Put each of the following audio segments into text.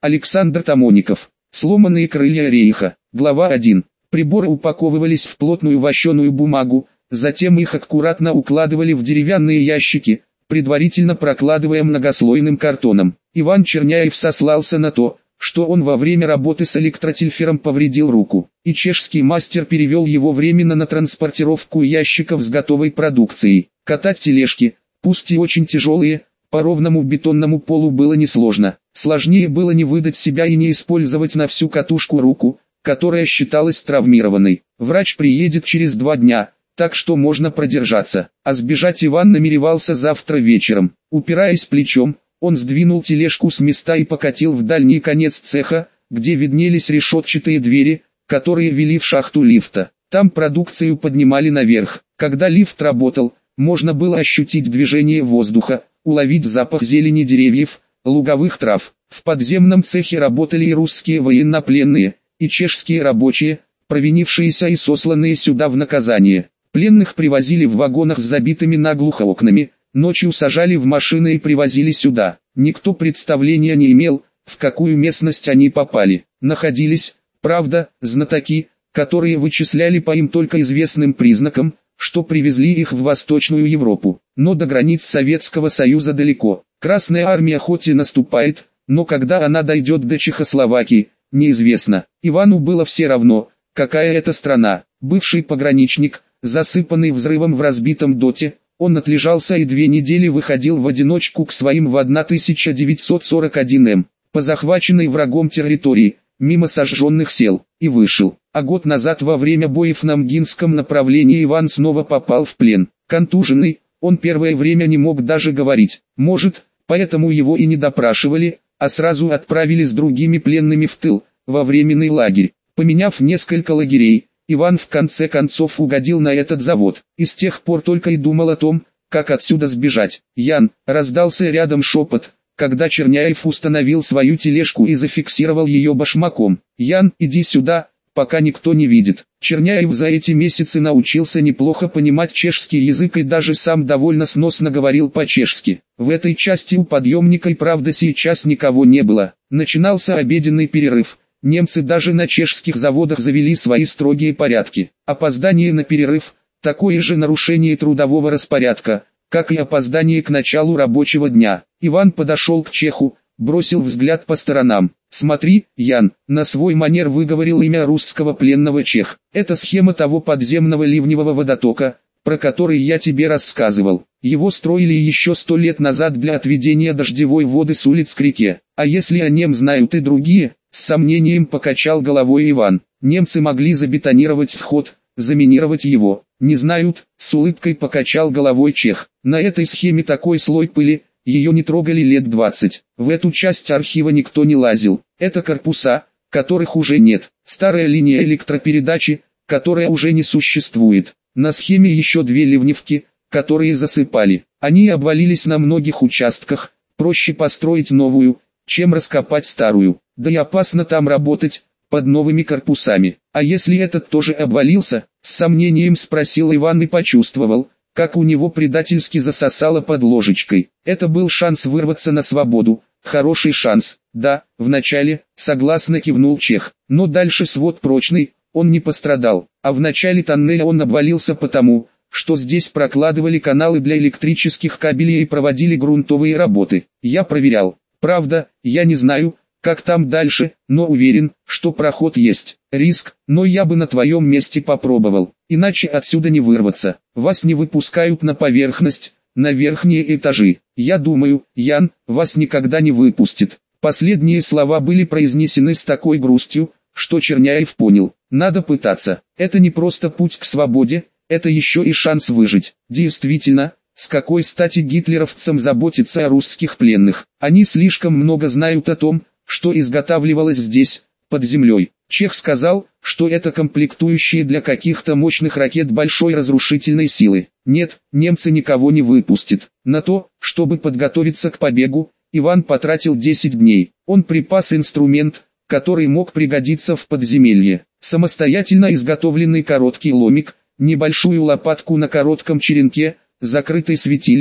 Александр Тамоников. Сломанные крылья Рейха. Глава 1. Приборы упаковывались в плотную вощеную бумагу, затем их аккуратно укладывали в деревянные ящики, предварительно прокладывая многослойным картоном. Иван Черняев сослался на то, что он во время работы с электротельфером повредил руку, и чешский мастер перевел его временно на транспортировку ящиков с готовой продукцией. Катать тележки, пусть и очень тяжелые, по ровному бетонному полу было несложно. Сложнее было не выдать себя и не использовать на всю катушку руку, которая считалась травмированной. Врач приедет через 2 дня, так что можно продержаться. А сбежать Иван намеревался завтра вечером. Упираясь плечом, он сдвинул тележку с места и покатил в дальний конец цеха, где виднелись решетчатые двери, которые вели в шахту лифта. Там продукцию поднимали наверх. Когда лифт работал, можно было ощутить движение воздуха, уловить запах зелени деревьев, луговых трав. В подземном цехе работали и русские военнопленные, и чешские рабочие, провинившиеся и сосланные сюда в наказание. Пленных привозили в вагонах с забитыми наглухо окнами, ночью сажали в машины и привозили сюда. Никто представления не имел, в какую местность они попали. Находились, правда, знатоки, которые вычисляли по им только известным признакам, что привезли их в Восточную Европу. Но до границ Советского Союза далеко. Красная армия хоть и наступает, но когда она дойдет до Чехословакии, неизвестно. Ивану было все равно, какая это страна. Бывший пограничник, засыпанный взрывом в разбитом доте, он отлежался и 2 недели выходил в одиночку к своим в 1941 по захваченной врагом территории, мимо сожженных сел, и вышел. А год назад во время боев на Мгинском направлении Иван снова попал в плен. Контуженный, он первое время не мог даже говорить. Может, поэтому его и не допрашивали, а сразу отправили с другими пленными в тыл, во временный лагерь. Поменяв несколько лагерей, Иван в конце концов угодил на этот завод, и с тех пор только и думал о том, как отсюда сбежать. «Ян!» — раздался рядом шепот, когда Черняев установил свою тележку и зафиксировал ее башмаком. «Ян, иди сюда, пока никто не видит». Черняев за эти месяцы научился неплохо понимать чешский язык и даже сам довольно сносно говорил по-чешски. В этой части у подъемника и правда сейчас никого не было. Начинался обеденный перерыв. Немцы даже на чешских заводах завели свои строгие порядки. Опоздание на перерыв – такое же нарушение трудового распорядка, как и опоздание к началу рабочего дня. Иван подошел к чеху, бросил взгляд по сторонам. «Смотри, Ян», на свой манер выговорил имя русского пленного чех. «Это схема того подземного ливневого водотока, про который я тебе рассказывал. Его строили еще 100 лет назад для отведения дождевой воды с улиц к реке. А если о нем знают и другие?» С сомнением покачал головой Иван. «Немцы могли забетонировать вход, заминировать его. Не знают», с улыбкой покачал головой чех. «На этой схеме такой слой пыли, ее не трогали лет 20. В эту часть архива никто не лазил. Это корпуса, которых уже нет. Старая линия электропередачи, которая уже не существует. На схеме еще 2 ливневки, которые засыпали. Они обвалились на многих участках. Проще построить новую, чем раскопать старую. Да и опасно там работать, под новыми корпусами. А если этот тоже обвалился?» С сомнением спросил Иван и почувствовал, как у него предательски засосало под ложечкой. Это был шанс вырваться на свободу, хороший шанс. «Да, вначале», согласно кивнул чех, но дальше свод прочный, он не пострадал. А в начале тоннеля он обвалился потому, что здесь прокладывали каналы для электрических кабелей и проводили грунтовые работы. Я проверял. Правда, я не знаю, как там дальше, но уверен, что проход есть. Риск, но я бы на твоем месте попробовал. Иначе отсюда не вырваться. Вас не выпускают на поверхность, на верхние этажи. Я думаю, Ян, вас никогда не выпустят». Последние слова были произнесены с такой грустью, что Черняев понял. Надо пытаться. Это не просто путь к свободе, это еще и шанс выжить. Действительно, с какой стати гитлеровцам заботиться о русских пленных? Они слишком много знают о том, что изготавливалось здесь, под землей. Чех сказал, что это комплектующие для каких-то мощных ракет большой разрушительной силы. Нет, немцы никого не выпустят. На то, чтобы подготовиться к побегу, Иван потратил 10 дней. Он припас инструмент, который мог пригодиться в подземелье. Самостоятельно изготовленный короткий ломик, небольшую лопатку на коротком черенке, закрытый светильник,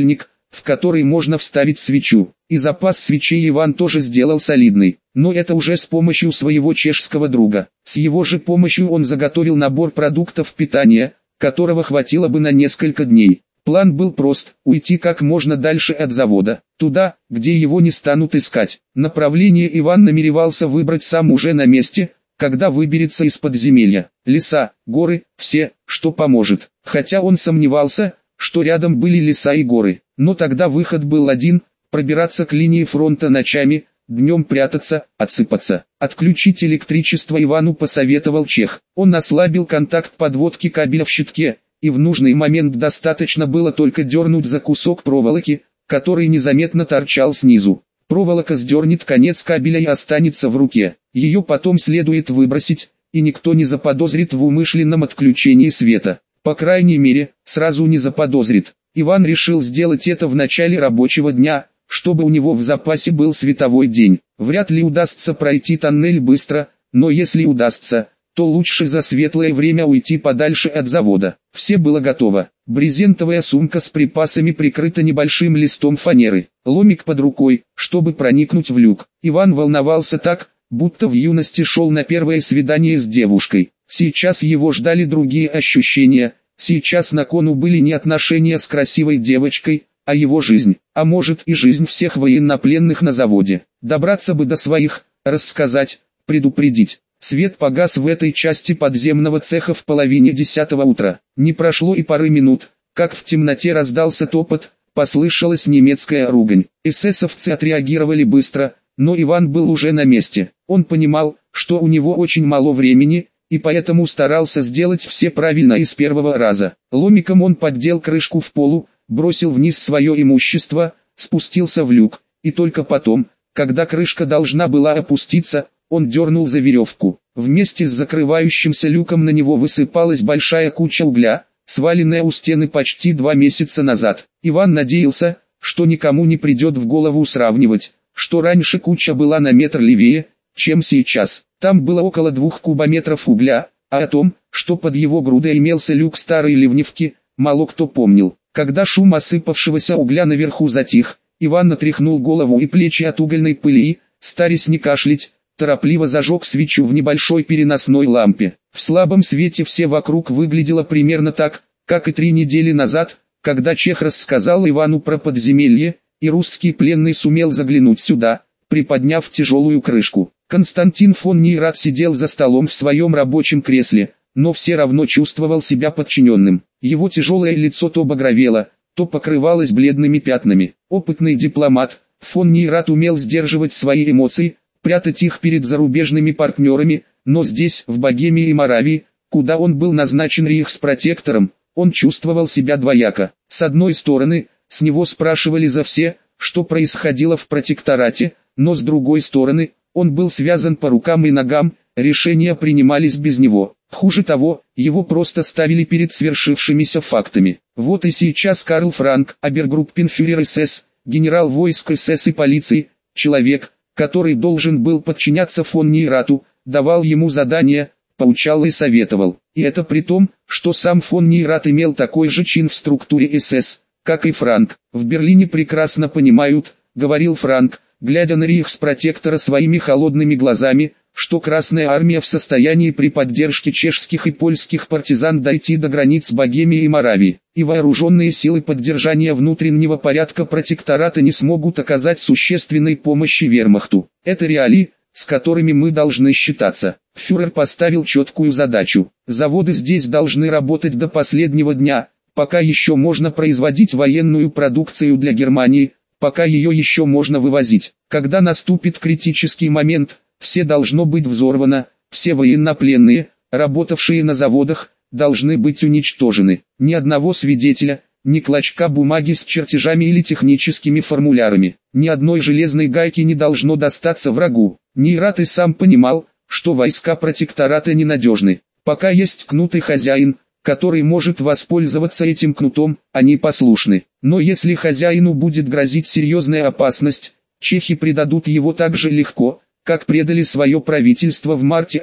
в который можно вставить свечу. И запас свечей Иван тоже сделал солидный, но это уже с помощью своего чешского друга. С его же помощью он заготовил набор продуктов питания, которого хватило бы на несколько дней. План был прост – уйти как можно дальше от завода, туда, где его не станут искать. Направление Иван намеревался выбрать сам уже на месте, когда выберется из подземелья. Леса, горы, все, что поможет. Хотя он сомневался, что рядом были леса и горы. Но тогда выход был один – пробираться к линии фронта ночами, днем прятаться, отсыпаться. Отключить электричество Ивану посоветовал чех. Он ослабил контакт подводки кабеля в щитке, и в нужный момент достаточно было только дернуть за кусок проволоки, который незаметно торчал снизу. Проволока сдернет конец кабеля и останется в руке. Ее потом следует выбросить, и никто не заподозрит в умышленном отключении света. По крайней мере, сразу не заподозрит. Иван решил сделать это в начале рабочего дня, чтобы у него в запасе был световой день. Вряд ли удастся пройти тоннель быстро, но если удастся, то лучше за светлое время уйти подальше от завода. Все было готово. Брезентовая сумка с припасами прикрыта небольшим листом фанеры. Ломик под рукой, чтобы проникнуть в люк. Иван волновался так, будто в юности шел на первое свидание с девушкой. Сейчас его ждали другие ощущения. Сейчас на кону были не отношения с красивой девочкой, а его жизнь, а может и жизнь всех военнопленных на заводе. Добраться бы до своих, рассказать, предупредить. Свет погас в этой части подземного цеха в половине 10-го утра. Не прошло и пары минут, как в темноте раздался топот, послышалась немецкая ругань. Эсэсовцы отреагировали быстро, но Иван был уже на месте. Он понимал, что у него очень мало времени, и поэтому старался сделать все правильно и с первого раза. Ломиком он поддел крышку в полу, бросил вниз свое имущество, спустился в люк, и только потом, когда крышка должна была опуститься, он дернул за веревку. Вместе с закрывающимся люком на него высыпалась большая куча угля, сваленная у стены почти 2 месяца назад. Иван надеялся, что никому не придет в голову сравнивать, что раньше куча была на метр левее, чем сейчас. Там было около 2 кубометров угля, а о том, что под его грудой имелся люк старой ливневки, мало кто помнил. Когда шум осыпавшегося угля наверху затих, Иван отряхнул голову и плечи от угольной пыли, стараясь не кашлять, торопливо зажег свечу в небольшой переносной лампе. В слабом свете все вокруг выглядело примерно так, как и 3 недели назад, когда чех рассказал Ивану про подземелье, и русский пленный сумел заглянуть сюда, приподняв тяжелую крышку. Константин фон Нейрат сидел за столом в своем рабочем кресле, но все равно чувствовал себя подчиненным. Его тяжелое лицо то багровело, то покрывалось бледными пятнами. Опытный дипломат, фон Нейрат умел сдерживать свои эмоции, прятать их перед зарубежными партнерами, но здесь, в Богемии и Моравии, куда он был назначен рейхспротектором, он чувствовал себя двояко. С одной стороны, с него спрашивали за все, что происходило в протекторате, но с другой стороны, он был связан по рукам и ногам, решения принимались без него. Хуже того, его просто ставили перед свершившимися фактами. Вот и сейчас Карл Франк, обергруппенфюрер СС, генерал войск СС и полиции, человек, который должен был подчиняться фон Нейрату, давал ему задания, поучал и советовал. И это при том, что сам фон Нейрат имел такой же чин в структуре СС, как и Франк. В Берлине прекрасно понимают, говорил Франк, глядя на рейхспротектора своими холодными глазами, что Красная Армия в состоянии при поддержке чешских и польских партизан дойти до границ Богемии и Моравии, и вооруженные силы поддержания внутреннего порядка протектората не смогут оказать существенной помощи вермахту. Это реалии, с которыми мы должны считаться. Фюрер поставил четкую задачу. Заводы здесь должны работать до последнего дня, пока еще можно производить военную продукцию для Германии, пока ее еще можно вывозить. Когда наступит критический момент, все должно быть взорвано, все военнопленные, работавшие на заводах, должны быть уничтожены. Ни одного свидетеля, ни клочка бумаги с чертежами или техническими формулярами, ни одной железной гайки не должно достаться врагу. Нейрат и сам понимал, что войска протектората ненадежны. Пока есть кнут и хозяин, который может воспользоваться этим кнутом, они послушны. Но если хозяину будет грозить серьезная опасность, чехи предадут его так же легко, как предали свое правительство в марте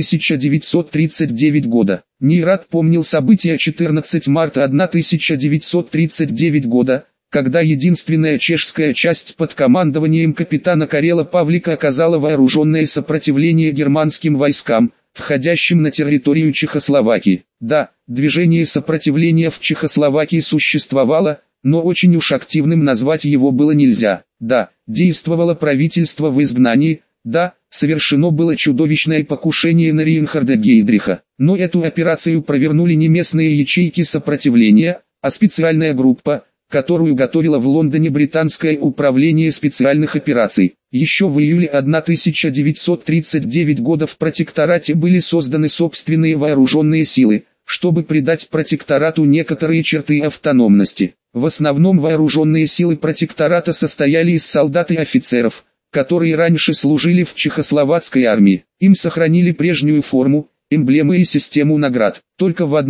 1939 года. Нейрат помнил события 14 марта 1939 года, когда единственная чешская часть под командованием капитана Карела Павлика оказала вооруженное сопротивление германским войскам, входящим на территорию Чехословакии. Да, движение сопротивления в Чехословакии существовало, но очень уж активным назвать его было нельзя. Да, действовало правительство в изгнании, да, совершено было чудовищное покушение на Рейнхарда Гейдриха, но эту операцию провернули не местные ячейки сопротивления, а специальная группа, которую готовило в Лондоне британское управление специальных операций. Еще в июле 1939 года в протекторате были созданы собственные вооруженные силы, чтобы придать протекторату некоторые черты автономности. В основном вооруженные силы протектората состояли из солдат и офицеров, которые раньше служили в чехословацкой армии. Им сохранили прежнюю форму, эмблемы и систему наград. Только в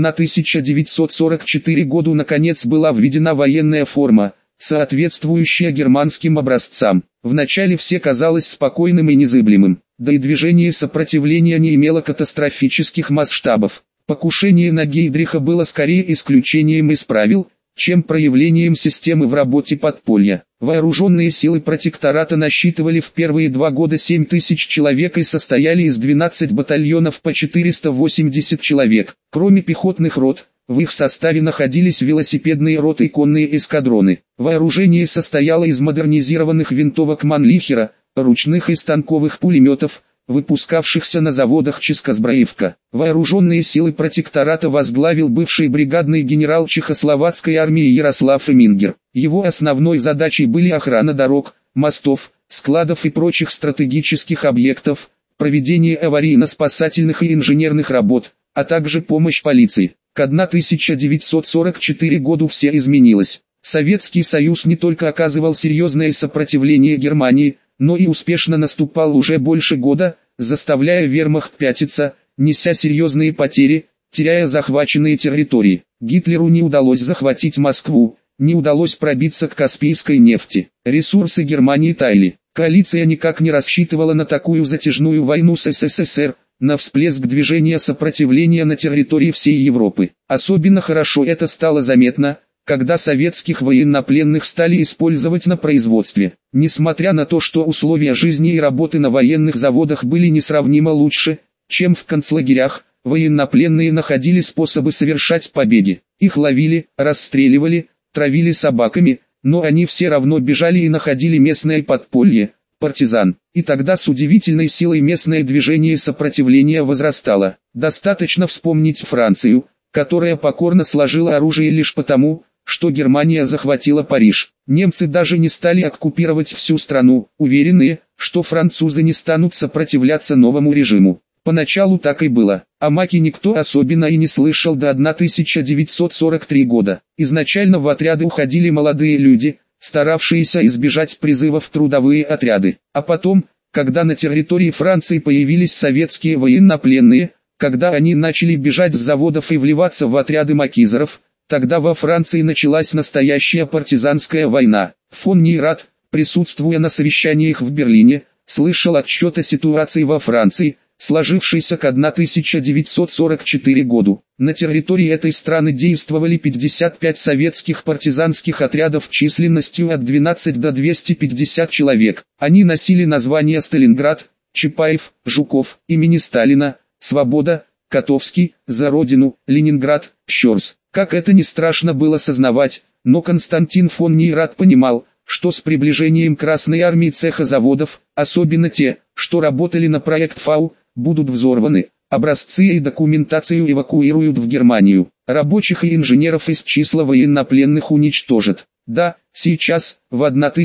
1944 году наконец была введена военная форма, соответствующая германским образцам. Вначале все казалось спокойным и незыблемым, да и движение сопротивления не имело катастрофических масштабов. Покушение на Гейдриха было скорее исключением из правил, чем проявлением системы в работе подполья. Вооруженные силы протектората насчитывали в первые 2 года 7 тысяч человек и состояли из 12 батальонов по 480 человек. Кроме пехотных рот, в их составе находились велосипедные роты и конные эскадроны. Вооружение состояло из модернизированных винтовок Манлихера, ручных и станковых пулеметов, выпускавшихся на заводах Ческозбраевка. Вооруженные силы протектората возглавил бывший бригадный генерал Чехословацкой армии Ярослав Эмингер. Его основной задачей были охрана дорог, мостов, складов и прочих стратегических объектов, проведение аварийно-спасательных и инженерных работ, а также помощь полиции. К 1944 году все изменилось. Советский Союз не только оказывал серьезное сопротивление Германии, но и успешно наступал уже больше года, заставляя вермахт пятиться, неся серьезные потери, теряя захваченные территории. Гитлеру не удалось захватить Москву, не удалось пробиться к Каспийской нефти. Ресурсы Германии таяли. Коалиция никак не рассчитывала на такую затяжную войну с СССР, на всплеск движения сопротивления на территории всей Европы. Особенно хорошо это стало заметно, когда советских военнопленных стали использовать на производстве. Несмотря на то, что условия жизни и работы на военных заводах были несравнимо лучше, чем в концлагерях, военнопленные находили способы совершать побеги. Их ловили, расстреливали, травили собаками, но они все равно бежали и находили местное подполье, партизан. И тогда с удивительной силой местное движение сопротивления возрастало. Достаточно вспомнить Францию, которая покорно сложила оружие лишь потому, что Германия захватила Париж. Немцы даже не стали оккупировать всю страну, уверенные, что французы не станут сопротивляться новому режиму. Поначалу так и было. О Маке никто особенно и не слышал до 1943 года. Изначально в отряды уходили молодые люди, старавшиеся избежать призыва в трудовые отряды. А потом, когда на территории Франции появились советские военнопленные, когда они начали бежать с заводов и вливаться в отряды макизеров, тогда во Франции началась настоящая партизанская война. Фон Нейрат, присутствуя на совещаниях в Берлине, слышал отчет о ситуации во Франции, сложившейся к 1944 году. На территории этой страны действовали 55 советских партизанских отрядов численностью от 12 до 250 человек. Они носили названия Сталинград, Чапаев, Жуков, имени Сталина, Свобода, Котовский, За Родину, Ленинград, Щорс. Как это ни страшно было сознавать, но Константин фон Нейрат понимал, что с приближением Красной армии цеха заводов, особенно те, что работали на проект ФАУ, будут взорваны, образцы и документацию эвакуируют в Германию, рабочих и инженеров из числа военнопленных уничтожат. Да, сейчас, в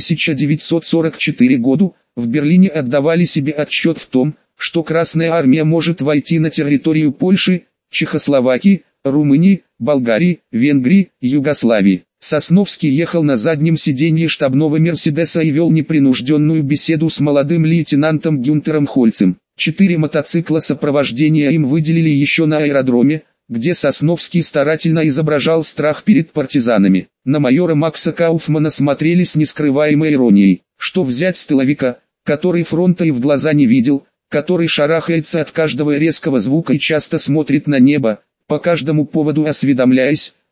1944 году, в Берлине отдавали себе отчет в том, что Красная армия может войти на территорию Польши, Чехословакии, Румынии, Болгарии, Венгрии, Югославии. Сосновский ехал на заднем сиденье штабного Мерседеса и вел непринужденную беседу с молодым лейтенантом Гюнтером Хольцем. 4 мотоцикла сопровождения им выделили еще на аэродроме, где Сосновский старательно изображал страх перед партизанами. На майора Макса Кауфмана смотрели с нескрываемой иронией. Что взять с тыловика, который фронта и в глаза не видел, который шарахается от каждого резкого звука и часто смотрит на небо, по каждому поводу осведомляясь,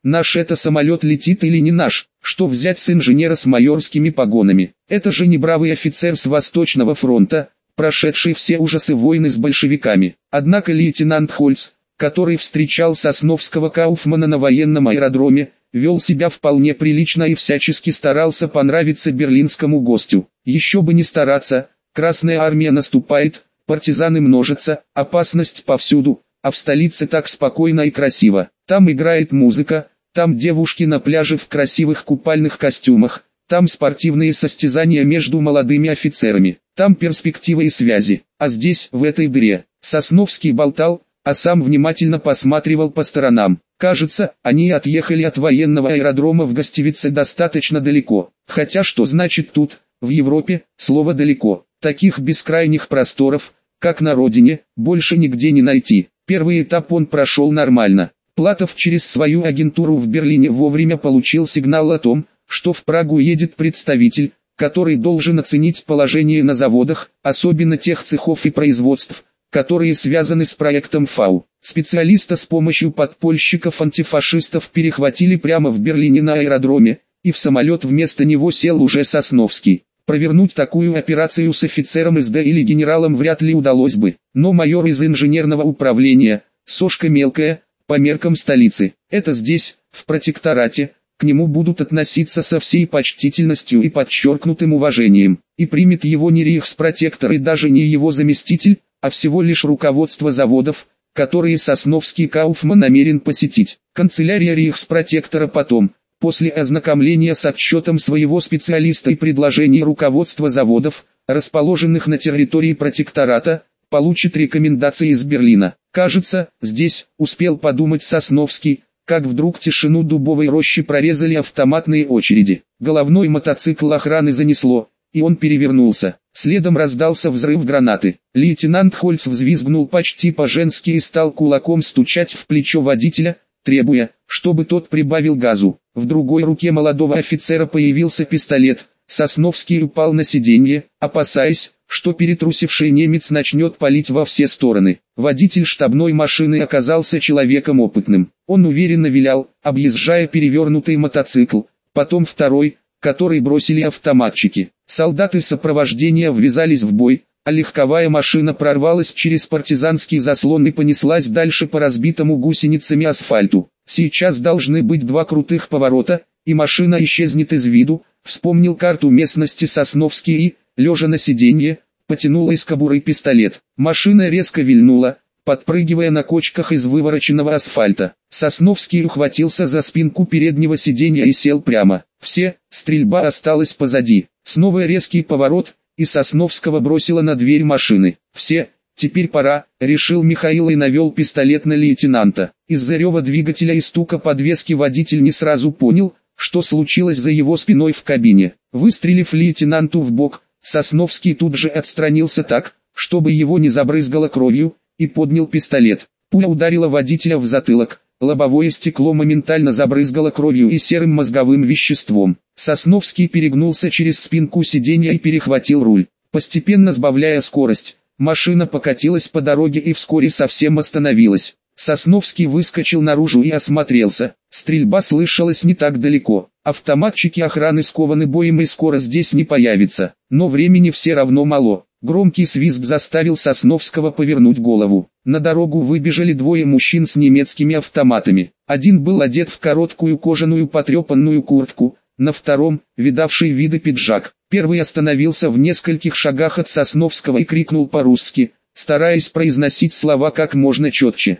наш это самолет летит или не наш, что взять с инженера с майорскими погонами. Это же не бравый офицер с Восточного фронта, прошедший все ужасы войны с большевиками. Однако лейтенант Хольц, который встречал Сосновского Кауфмана на военном аэродроме, вел себя вполне прилично и всячески старался понравиться берлинскому гостю. Еще бы не стараться, Красная армия наступает, партизаны множатся, опасность повсюду, а в столице так спокойно и красиво. Там играет музыка, там девушки на пляже в красивых купальных костюмах, там спортивные состязания между молодыми офицерами, там перспективы и связи. А здесь, в этой дыре, Сосновский болтал, а сам внимательно посматривал по сторонам. Кажется, они отъехали от военного аэродрома в Гостевице достаточно далеко. Хотя что значит тут, в Европе, слово «далеко»? Таких бескрайних просторов, как на родине, больше нигде не найти. Первый этап он прошел нормально. Платов через свою агентуру в Берлине вовремя получил сигнал о том, что в Прагу едет представитель, который должен оценить положение на заводах, особенно тех цехов и производств, которые связаны с проектом ФАУ. Специалиста с помощью подпольщиков-антифашистов перехватили прямо в Берлине на аэродроме, и в самолет вместо него сел уже Сосновский. Провернуть такую операцию с офицером СД или генералом вряд ли удалось бы, но майор из инженерного управления, сошка мелкая, по меркам столицы, это здесь, в протекторате, к нему будут относиться со всей почтительностью и подчеркнутым уважением, и примет его не рейхспротектор и даже не его заместитель, а всего лишь руководство заводов, которые Сосновский Кауфман намерен посетить. Канцелярия рейхспротектора потом, после ознакомления с отчетом своего специалиста и предложений руководства заводов, расположенных на территории протектората, получит рекомендации из Берлина. Кажется, здесь, успел подумать Сосновский, как вдруг тишину дубовой рощи прорезали автоматные очереди. Головной мотоцикл охраны занесло, и он перевернулся. Следом раздался взрыв гранаты. Лейтенант Хольц взвизгнул почти по-женски и стал кулаком стучать в плечо водителя, требуя, чтобы тот прибавил газу. В другой руке молодого офицера появился пистолет. Сосновский упал на сиденье, опасаясь, что перетрусивший немец начнет палить во все стороны. Водитель штабной машины оказался человеком опытным. Он уверенно вилял, объезжая перевернутый мотоцикл, потом второй, который бросили автоматчики. Солдаты сопровождения ввязались в бой, а легковая машина прорвалась через партизанский заслон и понеслась дальше по разбитому гусеницами асфальту. Сейчас должны быть два крутых поворота, и машина исчезнет из виду, вспомнил карту местности Сосновский и, лежа на сиденье, потянул из кобуры пистолет. Машина резко вильнула, подпрыгивая на кочках из вывороченного асфальта. Сосновский ухватился за спинку переднего сиденья и сел прямо. Стрельба осталась позади. Снова резкий поворот, и Сосновского бросило на дверь машины. Теперь пора, решил Михаил и навел пистолет на лейтенанта. Из-за рева двигателя и стука подвески водитель не сразу понял, что случилось за его спиной в кабине. Выстрелив лейтенанту в бок, Сосновский тут же отстранился так, чтобы его не забрызгало кровью, и поднял пистолет. Пуля ударила водителя в затылок, лобовое стекло моментально забрызгало кровью и серым мозговым веществом. Сосновский перегнулся через спинку сиденья и перехватил руль. Постепенно сбавляя скорость, машина покатилась по дороге и вскоре совсем остановилась. Сосновский выскочил наружу и осмотрелся. Стрельба слышалась не так далеко. Автоматчики охраны скованы боем и скоро здесь не появятся. Но времени все равно мало. Громкий свист заставил Сосновского повернуть голову. На дорогу выбежали двое мужчин с немецкими автоматами. Один был одет в короткую кожаную потрепанную куртку, на втором – видавший виды пиджак. Первый остановился в нескольких шагах от Сосновского и крикнул по-русски, стараясь произносить слова как можно четче.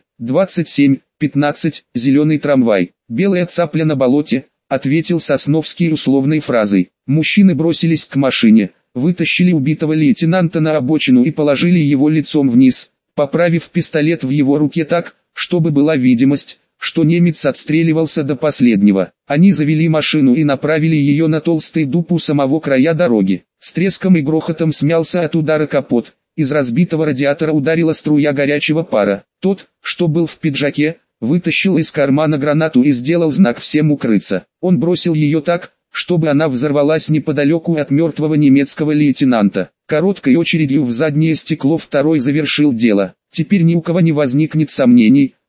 27-15, зеленый трамвай, белая цапля на болоте, ответил Сосновский условной фразой. Мужчины бросились к машине, вытащили убитого лейтенанта на обочину и положили его лицом вниз, поправив пистолет в его руке так, чтобы была видимость, что немец отстреливался до последнего. Они завели машину и направили ее на толстый дуб у самого края дороги. С треском и грохотом смялся от удара капот. Из разбитого радиатора ударила струя горячего пара. Тот, что был в пиджаке, вытащил из кармана гранату и сделал знак всем укрыться. Он бросил ее так, чтобы она взорвалась неподалеку от мертвого немецкого лейтенанта. Короткой очередью в заднее стекло второй завершил дело. Теперь ни у кого не возникнет сомнений,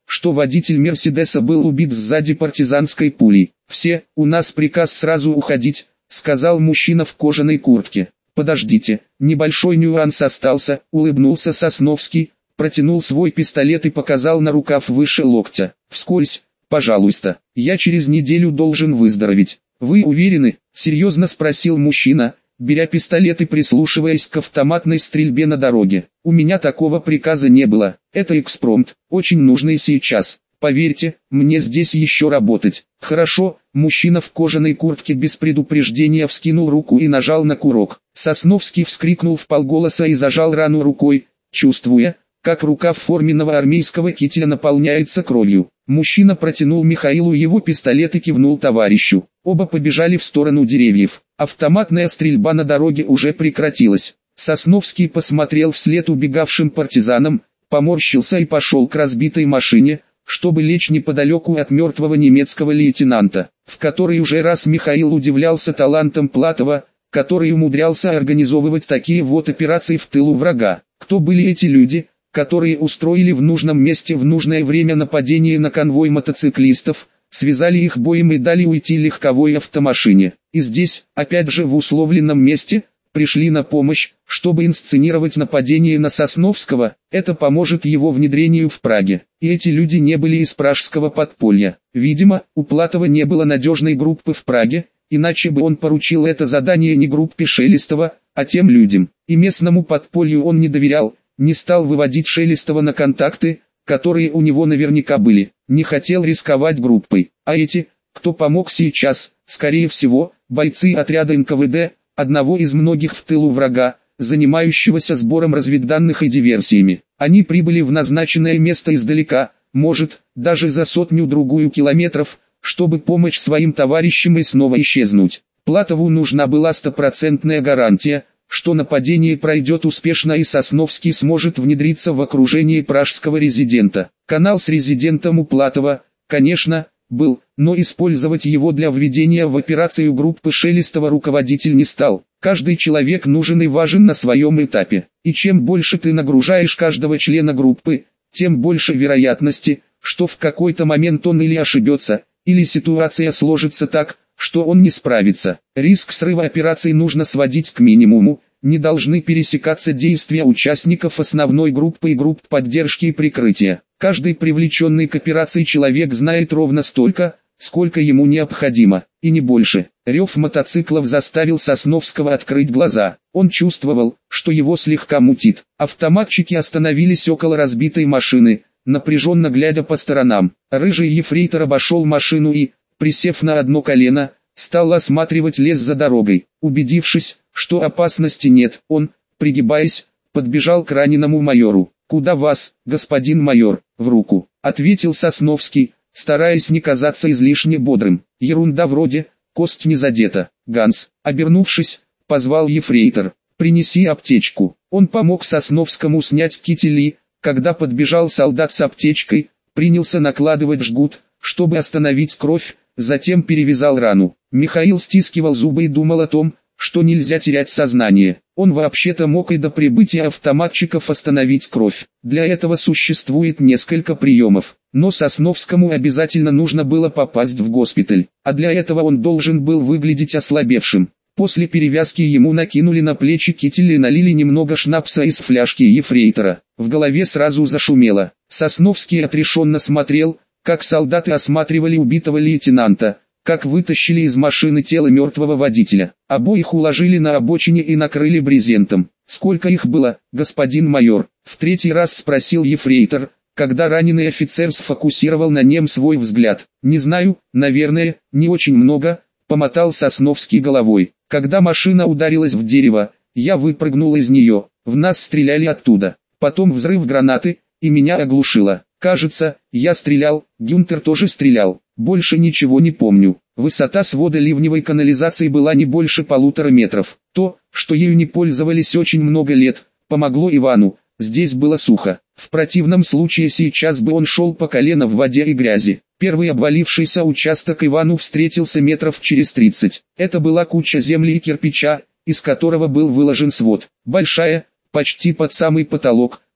что водитель Мерседеса был убит сзади партизанской пулей. «Все, у нас приказ сразу уходить», — сказал мужчина в кожаной куртке. «Подождите, небольшой нюанс остался», — улыбнулся Сосновский, протянул свой пистолет и показал на рукав выше локтя. «Вскользь, пожалуйста, я через неделю должен выздороветь». «Вы уверены?» — серьезно спросил мужчина, беря пистолет и прислушиваясь к автоматной стрельбе на дороге. «У меня такого приказа не было, это экспромт, очень нужный сейчас. Поверьте, мне здесь еще работать». «Хорошо», — мужчина в кожаной куртке без предупреждения вскинул руку и нажал на курок. Сосновский вскрикнул вполголоса и зажал рану рукой, чувствуя, как рукав форменного армейского кителя наполняется кровью. Мужчина протянул Михаилу его пистолет и кивнул товарищу. Оба побежали в сторону деревьев. Автоматная стрельба на дороге уже прекратилась. Сосновский посмотрел вслед убегавшим партизанам, поморщился и пошел к разбитой машине, чтобы лечь неподалеку от мертвого немецкого лейтенанта, в который уже раз Михаил удивлялся талантом Платова, который умудрялся организовывать такие вот операции в тылу врага. Кто были эти люди, которые устроили в нужном месте в нужное время нападение на конвой мотоциклистов, связали их боем и дали уйти легковой автомашине? И здесь, опять же в условленном месте, пришли на помощь, чтобы инсценировать нападение на Сосновского. Это поможет его внедрению в Праге. И эти люди не были из пражского подполья. Видимо, у Платова не было надежной группы в Праге, иначе бы он поручил это задание не группе Шелестова, а тем людям. И местному подполью он не доверял, не стал выводить Шелестова на контакты, которые у него наверняка были. Не хотел рисковать группой. А эти, кто помог сейчас, скорее всего, бойцы отряда НКВД, одного из многих в тылу врага, занимающегося сбором разведданных и диверсиями. Они прибыли в назначенное место издалека, может, даже за 100-другую километров, чтобы помочь своим товарищам и снова исчезнуть. Платову нужна была стопроцентная гарантия, что нападение пройдет успешно и Сосновский сможет внедриться в окружение пражского резидента. Канал с резидентом у Платова, конечно, был, но использовать его для введения в операцию группы Шелестова руководитель не стал. Каждый человек нужен и важен на своем этапе. И чем больше ты нагружаешь каждого члена группы, тем больше вероятности, что в какой-то момент он или ошибется, или ситуация сложится так, что он не справится. Риск срыва операции нужно сводить к минимуму, не должны пересекаться действия участников основной группы и групп поддержки и прикрытия. Каждый привлеченный к операции человек знает ровно столько, сколько ему необходимо, и не больше. Рев мотоциклов заставил Сосновского открыть глаза. Он чувствовал, что его слегка мутит. Автоматчики остановились около разбитой машины, напряженно глядя по сторонам. Рыжий ефрейтор обошел машину и, присев на одно колено, стал осматривать лес за дорогой. Убедившись, что опасности нет, он, пригибаясь, подбежал к раненому майору. «Куда вас, господин майор?» «В руку», — ответил Сосновский, стараясь не казаться излишне бодрым. «Ерунда вроде, кость не задета». «Ганс», обернувшись, позвал ефрейтор. «Принеси аптечку». Он помог Сосновскому снять китель и, когда подбежал солдат с аптечкой, принялся накладывать жгут, чтобы остановить кровь, затем перевязал рану. Михаил стискивал зубы и думал о том, что нельзя терять сознание. Он вообще-то мог и до прибытия автоматчиков остановить кровь. Для этого существует несколько приемов. Но Сосновскому обязательно нужно было попасть в госпиталь, а для этого он должен был выглядеть ослабевшим. После перевязки ему накинули на плечи китель и налили немного шнапса из фляжки ефрейтора. В голове сразу зашумело. Сосновский отрешенно смотрел, как солдаты осматривали убитого лейтенанта, как вытащили из машины тело мертвого водителя. Обоих уложили на обочине и накрыли брезентом. «Сколько их было, господин майор?» — в третий раз спросил ефрейтор, когда раненый офицер сфокусировал на нем свой взгляд. «Не знаю, наверное, не очень много», — помотал Сосновский головой. «Когда машина ударилась в дерево, я выпрыгнул из нее, в нас стреляли оттуда. Потом взрыв гранаты, и меня оглушило. Кажется, я стрелял, Гюнтер тоже стрелял. Больше ничего не помню. Высота свода ливневой канализации была не больше 1,5 метров. То, что ею не пользовались очень много лет, помогло Ивану. Здесь было сухо. В противном случае сейчас бы он шел по колено в воде и грязи. Первый обвалившийся участок Ивану встретился метров через 30. Это была куча земли и кирпича, из которого был выложен свод. Большая, почти под самый потолок,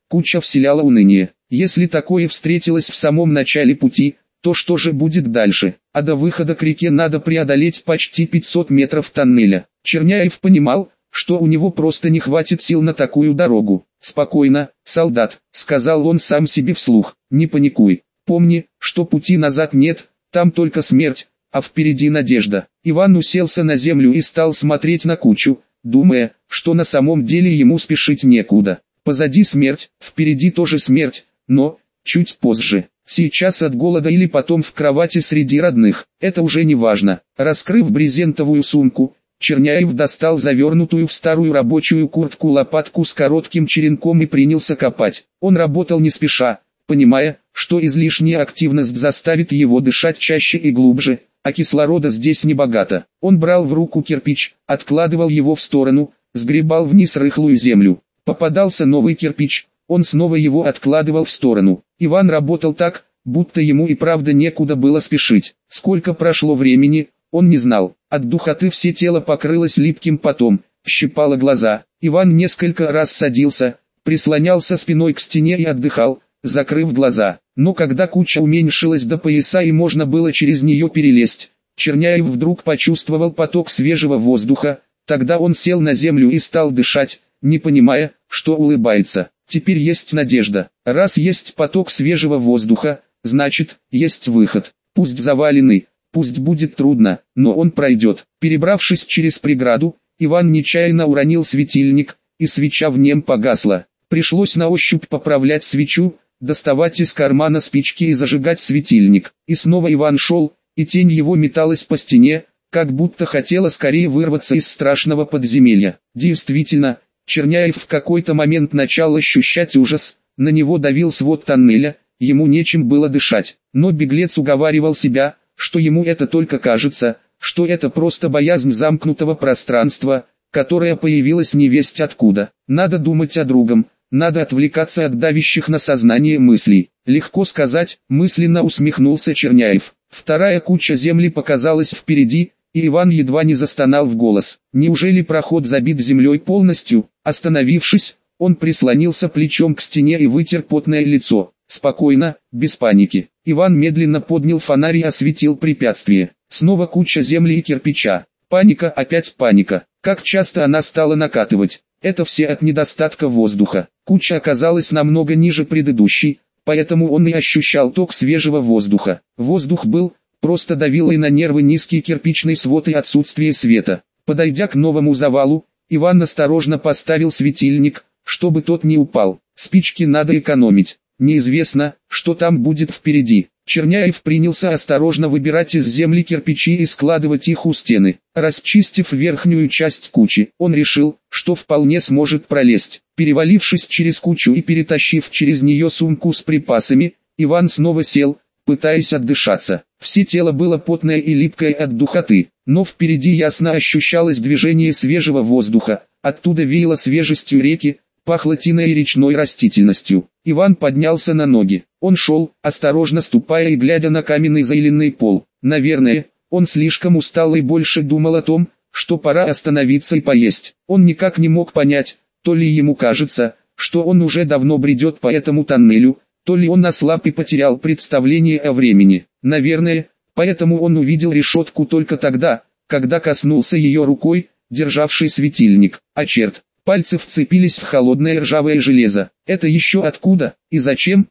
Куча вселяла уныние. Если такое встретилось в самом начале пути, то что же будет дальше? А до выхода к реке надо преодолеть почти 500 метров тоннеля. Черняев понимал, что у него просто не хватит сил на такую дорогу. «Спокойно, солдат», — сказал он сам себе вслух, — «не паникуй. Помни, что пути назад нет, там только смерть, а впереди надежда». Иван уселся на землю и стал смотреть на Кучу, думая, что на самом деле ему спешить некуда. Позади смерть, впереди тоже смерть, но чуть позже. Сейчас от голода или потом в кровати среди родных, это уже не важно. Раскрыв брезентовую сумку, Черняев достал завернутую в старую рабочую куртку лопатку с коротким черенком и принялся копать. Он работал не спеша, понимая, что излишняя активность заставит его дышать чаще и глубже, а кислорода здесь небогато. Он брал в руку кирпич, откладывал его в сторону, сгребал вниз рыхлую землю. Попадался новый кирпич, он снова его откладывал в сторону. Иван работал так, будто ему и правда некуда было спешить. Сколько прошло времени, он не знал. От духоты все тело покрылось липким потом, щипало глаза. Иван несколько раз садился, прислонялся спиной к стене и отдыхал, закрыв глаза. Но когда куча уменьшилась до пояса и можно было через нее перелезть, Черняев вдруг почувствовал поток свежего воздуха. Тогда он сел на землю и стал дышать, не понимая, что улыбается. Теперь есть надежда. Раз есть поток свежего воздуха, значит, есть выход. Пусть заваленный, пусть будет трудно, но он пройдет. Перебравшись через преграду, Иван нечаянно уронил светильник, и свеча в нем погасла. Пришлось на ощупь поправлять свечу, доставать из кармана спички и зажигать светильник. И снова Иван шел, и тень его металась по стене, как будто хотела скорее вырваться из страшного подземелья. Действительно, Черняев в какой-то момент начал ощущать ужас, на него давил свод тоннеля, ему нечем было дышать. Но беглец уговаривал себя, что ему это только кажется, что это просто боязнь замкнутого пространства, которая появилась невесть откуда. Надо думать о другом, надо отвлекаться от давящих на сознание мыслей. Легко сказать, мысленно усмехнулся Черняев. Вторая куча земли показалась впереди, и Иван едва не застонал в голос. Неужели проход забит землей полностью? Остановившись, он прислонился плечом к стене и вытер потное лицо. Спокойно, без паники. Иван медленно поднял фонарь и осветил препятствие. Снова куча земли и кирпича. Паника, опять паника. Как часто она стала накатывать. Это все от недостатка воздуха. Куча оказалась намного ниже предыдущей, поэтому он и ощущал ток свежего воздуха. Воздух был, просто давил и на нервы низкий кирпичный свод и отсутствие света. Подойдя к новому завалу, Иван осторожно поставил светильник, чтобы тот не упал. Спички надо экономить. Неизвестно, что там будет впереди. Черняев принялся осторожно выбирать из земли кирпичи и складывать их у стены. Расчистив верхнюю часть кучи, он решил, что вполне сможет пролезть. Перевалившись через кучу и перетащив через нее сумку с припасами, Иван снова сел, пытаясь отдышаться. Все тело было потное и липкое от духоты, но впереди ясно ощущалось движение свежего воздуха, оттуда веяло свежестью реки, пахло тиной и речной растительностью. Иван поднялся на ноги. Он шел, осторожно ступая и глядя на каменный заиленный пол. Наверное, он слишком устал и больше думал о том, что пора остановиться и поесть. Он никак не мог понять, то ли ему кажется, что он уже давно бредет по этому тоннелю, то ли он ослаб и потерял представление о времени. Наверное, поэтому он увидел решетку только тогда, когда коснулся ее рукой, державшей светильник. А черт! Пальцы вцепились в холодное ржавое железо. Это еще откуда и зачем,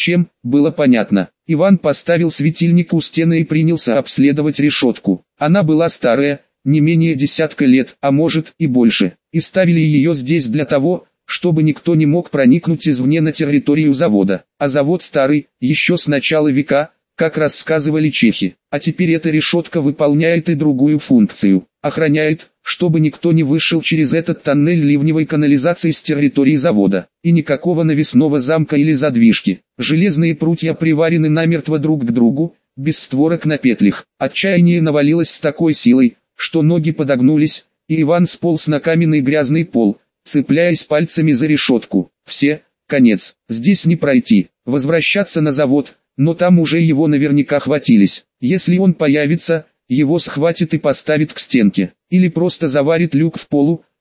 было понятно. Иван поставил светильник у стены и принялся обследовать решетку. Она была старая, не менее 10 лет, а может и больше. И ставили ее здесь для того, чтобы никто не мог проникнуть извне на территорию завода. А завод старый, еще с начала века, как рассказывали чехи. А теперь эта решетка выполняет и другую функцию. Охраняет, чтобы никто не вышел через этот тоннель ливневой канализации с территории завода. И никакого навесного замка или задвижки. Железные прутья приварены намертво друг к другу, без створок на петлях. Отчаяние навалилось с такой силой, что ноги подогнулись, и Иван сполз на каменный грязный пол, цепляясь пальцами за решетку. Все, конец, здесь не пройти. Возвращаться на завод, но там уже его наверняка хватились. Если он появится, его схватит и поставит к стенке. Или просто заварит люк в полу,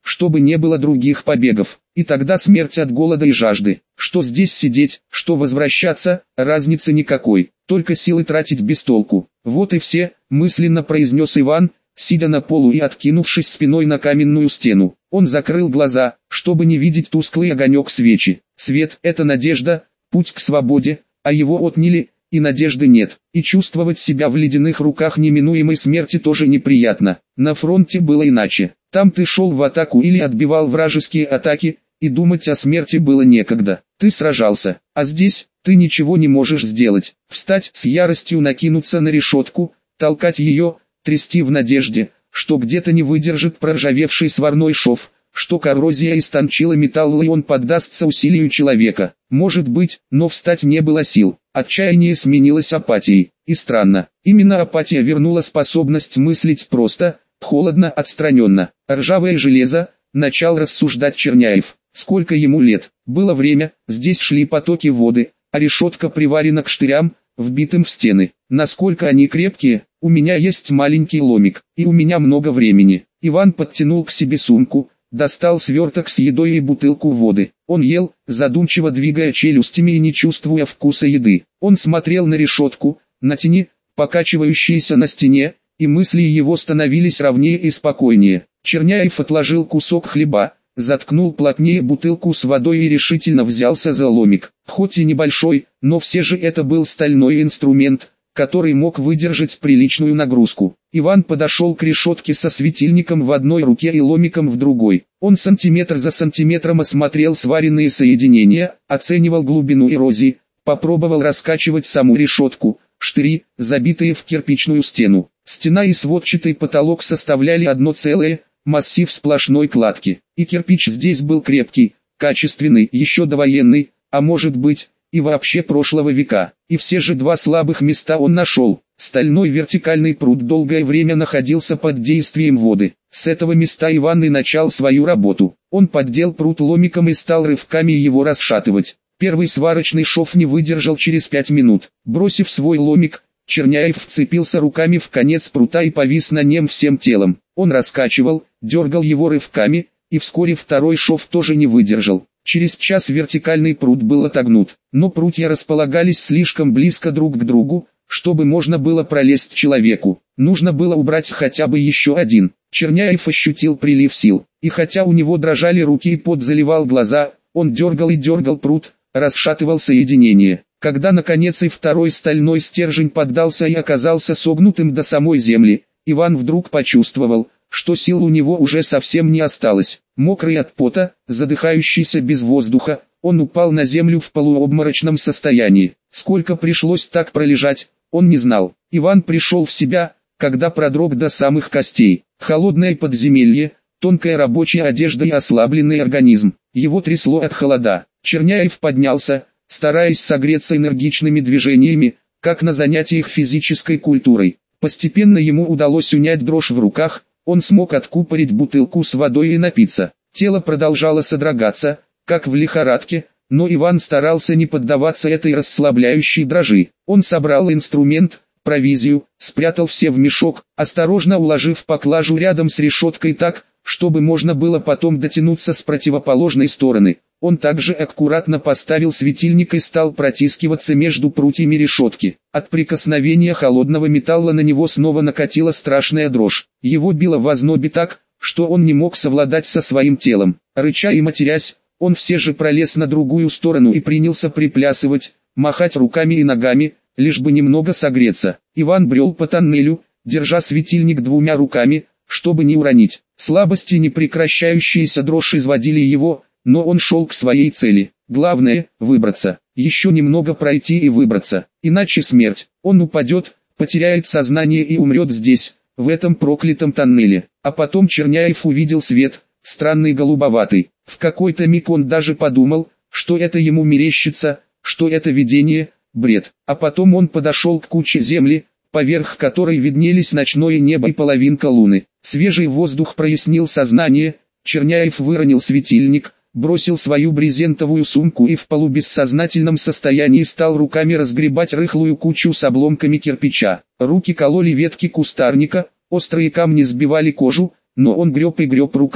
чтобы не было других побегов. И тогда смерть от голода и жажды. Что здесь сидеть, что возвращаться, разницы никакой, только силы тратить без толку. Вот и все, мысленно произнес Иван, сидя на полу и откинувшись спиной на каменную стену. Он закрыл глаза, чтобы не видеть тусклый огонек свечи. Свет – это надежда, путь к свободе, а его отняли, и надежды нет. И чувствовать себя в ледяных руках неминуемой смерти тоже неприятно. На фронте было иначе. Там ты шел в атаку или отбивал вражеские атаки, и думать о смерти было некогда. Ты сражался, а здесь ты ничего не можешь сделать. Встать с яростью, накинуться на решетку, толкать ее, трясти в надежде, что где-то не выдержит проржавевший сварной шов, что коррозия истончила металл и он поддастся усилию человека. Может быть, но встать не было сил. Отчаяние сменилось апатией. И странно, именно апатия вернула способность мыслить просто, холодно, отстраненно. Ржавое железо, начал рассуждать Черняев. Сколько ему лет? Было время, здесь шли потоки воды, а решетка приварена к штырям, вбитым в стены. Насколько они крепкие? У меня есть маленький ломик, и у меня много времени. Иван подтянул к себе сумку, достал сверток с едой и бутылку воды. Он ел, задумчиво двигая челюстями и не чувствуя вкуса еды. Он смотрел на решетку, на тени, покачивающиеся на стене, и мысли его становились ровнее и спокойнее. Черняев отложил кусок хлеба, заткнул плотнее бутылку с водой и решительно взялся за ломик. Хоть и небольшой, но все же это был стальной инструмент, который мог выдержать приличную нагрузку. Иван подошел к решетке со светильником в одной руке и ломиком в другой. Он сантиметр за сантиметром осмотрел сваренные соединения, оценивал глубину эрозии, попробовал раскачивать саму решетку, штыри, забитые в кирпичную стену. Стена и сводчатый потолок составляли одно целое, массив сплошной кладки. И кирпич здесь был крепкий, качественный, еще довоенный, а может быть, и вообще прошлого века. И все же два слабых места он нашел. Стальной вертикальный пруд долгое время находился под действием воды. С этого места Иван и начал свою работу. Он поддел пруд ломиком и стал рывками его расшатывать. Первый сварочный шов не выдержал через 5 минут. Бросив свой ломик, Черняев вцепился руками в конец прута и повис на нем всем телом. Он раскачивал, дергал его рывками, и вскоре второй шов тоже не выдержал. Через час вертикальный пруд был отогнут, но прутья располагались слишком близко друг к другу, чтобы можно было пролезть человеку. Нужно было убрать хотя бы еще один. Черняев ощутил прилив сил, и хотя у него дрожали руки и пот заливал глаза, он дергал и дергал пруд, расшатывал соединение. Когда наконец и второй стальной стержень поддался и оказался согнутым до самой земли, Иван вдруг почувствовал, что сил у него уже совсем не осталось. Мокрый от пота, задыхающийся без воздуха, он упал на землю в полуобморочном состоянии. Сколько пришлось так пролежать, он не знал. Иван пришел в себя, когда продрог до самых костей. Холодное подземелье, тонкая рабочая одежда и ослабленный организм. Его трясло от холода. Черняев поднялся, стараясь согреться энергичными движениями, как на занятиях физической культурой. Постепенно ему удалось унять дрожь в руках, он смог откупорить бутылку с водой и напиться. Тело продолжало содрогаться, как в лихорадке, но Иван старался не поддаваться этой расслабляющей дрожи. Он собрал инструмент, провизию, спрятал все в мешок, осторожно уложив поклажу рядом с решеткой так, чтобы можно было потом дотянуться с противоположной стороны. Он также аккуратно поставил светильник и стал протискиваться между прутьями решетки. От прикосновения холодного металла на него снова накатила страшная дрожь. Его било в ознобе так, что он не мог совладать со своим телом. Рыча и матерясь, он все же пролез на другую сторону и принялся приплясывать, махать руками и ногами, лишь бы немного согреться. Иван брел по тоннелю, держа светильник двумя руками, чтобы не уронить. Слабость и непрекращающаяся дрожь изводили его, но он шел к своей цели. Главное – выбраться. Еще немного пройти и выбраться. Иначе смерть. Он упадет, потеряет сознание и умрет здесь, в этом проклятом тоннеле. А потом Черняев увидел свет, странный голубоватый. В какой-то миг он даже подумал, что это ему мерещится, что это видение, бред. А потом он подошел к куче земли, поверх которой виднелись ночное небо и половинка луны. Свежий воздух прояснил сознание. Черняев выронил светильник, бросил свою брезентовую сумку и в полубессознательном состоянии стал руками разгребать рыхлую кучу с обломками кирпича. Руки кололи ветки кустарника, острые камни сбивали кожу, но он греб и греб руками.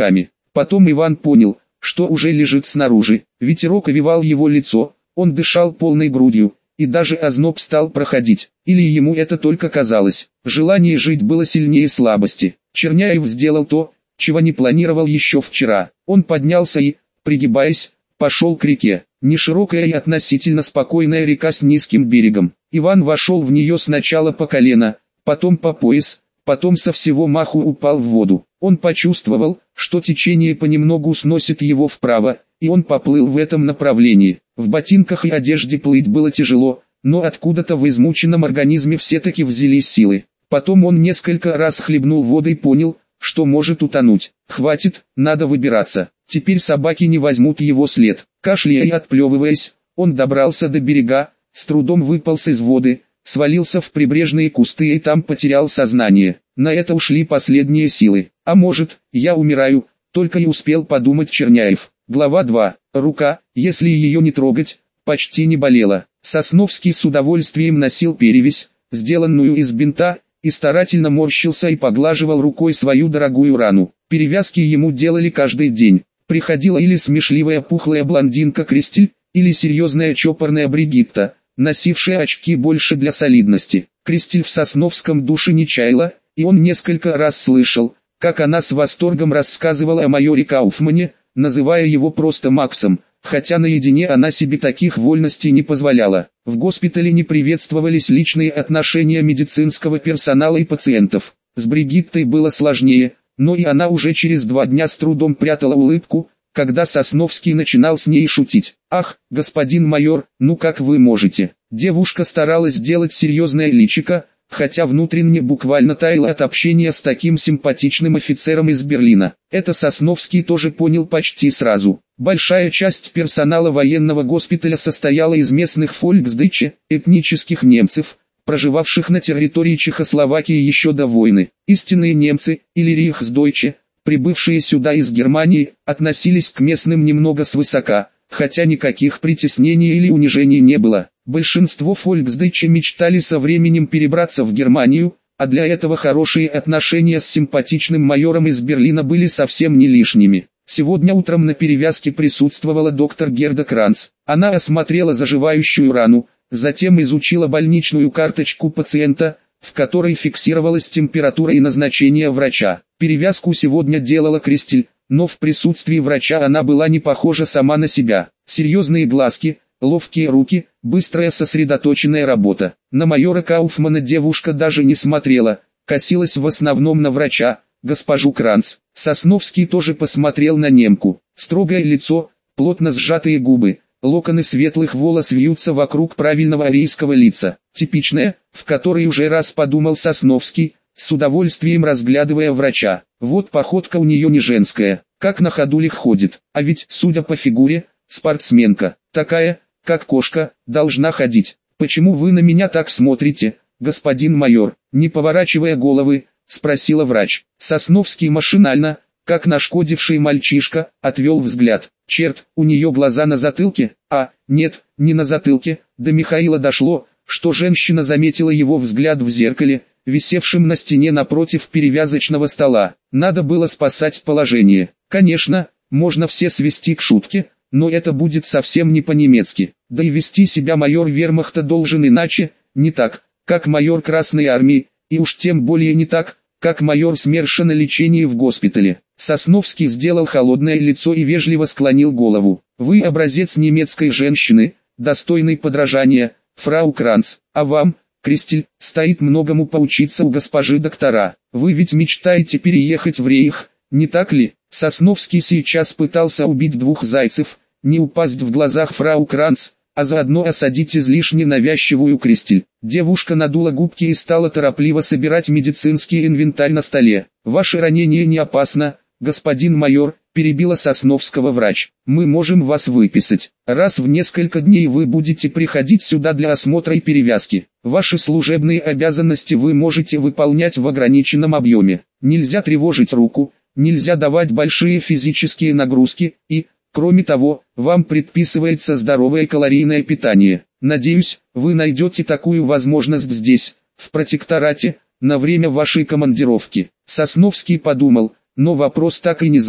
Потом Иван понял, что уже лежит снаружи. Ветерок овевал его лицо, он дышал полной грудью, и даже озноб стал проходить. Или ему это только казалось. Желание жить было сильнее слабости. Черняев сделал то, чего не планировал еще вчера. Он поднялся и, пригибаясь, пошел к реке. Неширокая и относительно спокойная река с низким берегом. Иван вошел в нее сначала по колено, потом по пояс, потом со всего маху упал в воду. Он почувствовал, что течение понемногу сносит его вправо, и он поплыл в этом направлении. В ботинках и одежде плыть было тяжело, но откуда-то в измученном организме все-таки взялись силы. Потом он несколько раз хлебнул воды и понял, что может утонуть. Хватит, надо выбираться. Теперь собаки не возьмут его след. Кашляя и отплевываясь, он добрался до берега, с трудом выполз из воды, свалился в прибрежные кусты и там потерял сознание. На это ушли последние силы. А может, я умираю, только и успел подумать Черняев. Глава 2. Рука, если ее не трогать, почти не болела. Сосновский с удовольствием носил перевязь, сделанную из бинта, и старательно морщился и поглаживал рукой свою дорогую рану. Перевязки ему делали каждый день. Приходила или смешливая пухлая блондинка Кристель, или серьезная чопорная Бригитта, носившая очки больше для солидности. Кристель в Сосновском душе не чаяла, и он несколько раз слышал, как она с восторгом рассказывала о майоре Кауфмане, называя его просто Максом, хотя наедине она себе таких вольностей не позволяла. В госпитале не приветствовались личные отношения медицинского персонала и пациентов. С Бригиттой было сложнее, но и она уже через 2 дня с трудом прятала улыбку, когда Сосновский начинал с ней шутить. «Ах, господин майор, ну как вы можете?» Девушка старалась сделать серьезное личико, хотя внутренне буквально таяла от общения с таким симпатичным офицером из Берлина. Это Сосновский тоже понял почти сразу. Большая часть персонала военного госпиталя состояла из местных фольксдойче, этнических немцев, проживавших на территории Чехословакии еще до войны. Истинные немцы, или рейхсдойче, прибывшие сюда из Германии, относились к местным немного свысока, хотя никаких притеснений или унижений не было. Большинство фольксдойче мечтали со временем перебраться в Германию, а для этого хорошие отношения с симпатичным майором из Берлина были совсем не лишними. Сегодня утром на перевязке присутствовала доктор Герда Кранц. Она осмотрела заживающую рану, затем изучила больничную карточку пациента, в которой фиксировалась температура и назначение врача. Перевязку сегодня делала Кристель, но в присутствии врача она была не похожа сама на себя. Серьезные глазки, ловкие руки, быстрая сосредоточенная работа. На майора Кауфмана девушка даже не смотрела, косилась в основном на врача, госпожу Кранц. Сосновский тоже посмотрел на немку. Строгое лицо, плотно сжатые губы, локоны светлых волос вьются вокруг правильного арийского лица. Типичная, в которой уже раз подумал Сосновский, с удовольствием разглядывая врача. Вот походка у нее не женская, как на ходулях ходит, а ведь, судя по фигуре, спортсменка, такая, как кошка, должна ходить. Почему вы на меня так смотрите, господин майор? Не поворачивая головы, спросила врач. Сосновский машинально, как нашкодивший мальчишка, отвел взгляд. Черт, у нее глаза на затылке? А, нет, не на затылке. До Михаила дошло, что женщина заметила его взгляд в зеркале, висевшем на стене напротив перевязочного стола. Надо было спасать положение. Конечно, можно все свести к шутке, но это будет совсем не по-немецки. Да и вести себя майор вермахта должен иначе, не так, как майор Красной Армии, и уж тем более не так, как майор СМЕРШа на лечении в госпитале. Сосновский сделал холодное лицо и вежливо склонил голову. Вы образец немецкой женщины, достойный подражания, фрау Кранц, а вам, Кристель, стоит многому поучиться у госпожи доктора. Вы ведь мечтаете переехать в Рейх, не так ли? Сосновский сейчас пытался убить 2 зайцев, не упасть в глазах фрау Кранц, а заодно осадить излишне навязчивую Кристель. Девушка надула губки и стала торопливо собирать медицинский инвентарь на столе. «Ваше ранение не опасно, господин майор», — перебила Сосновского врач. «Мы можем вас выписать. Раз в несколько дней вы будете приходить сюда для осмотра и перевязки. Ваши служебные обязанности вы можете выполнять в ограниченном объеме. Нельзя тревожить руку, нельзя давать большие физические нагрузки и, кроме того, вам предписывается здоровое калорийное питание. Надеюсь, вы найдете такую возможность здесь, в протекторате, на время вашей командировки». Сосновский подумал, но вопрос так и не задал.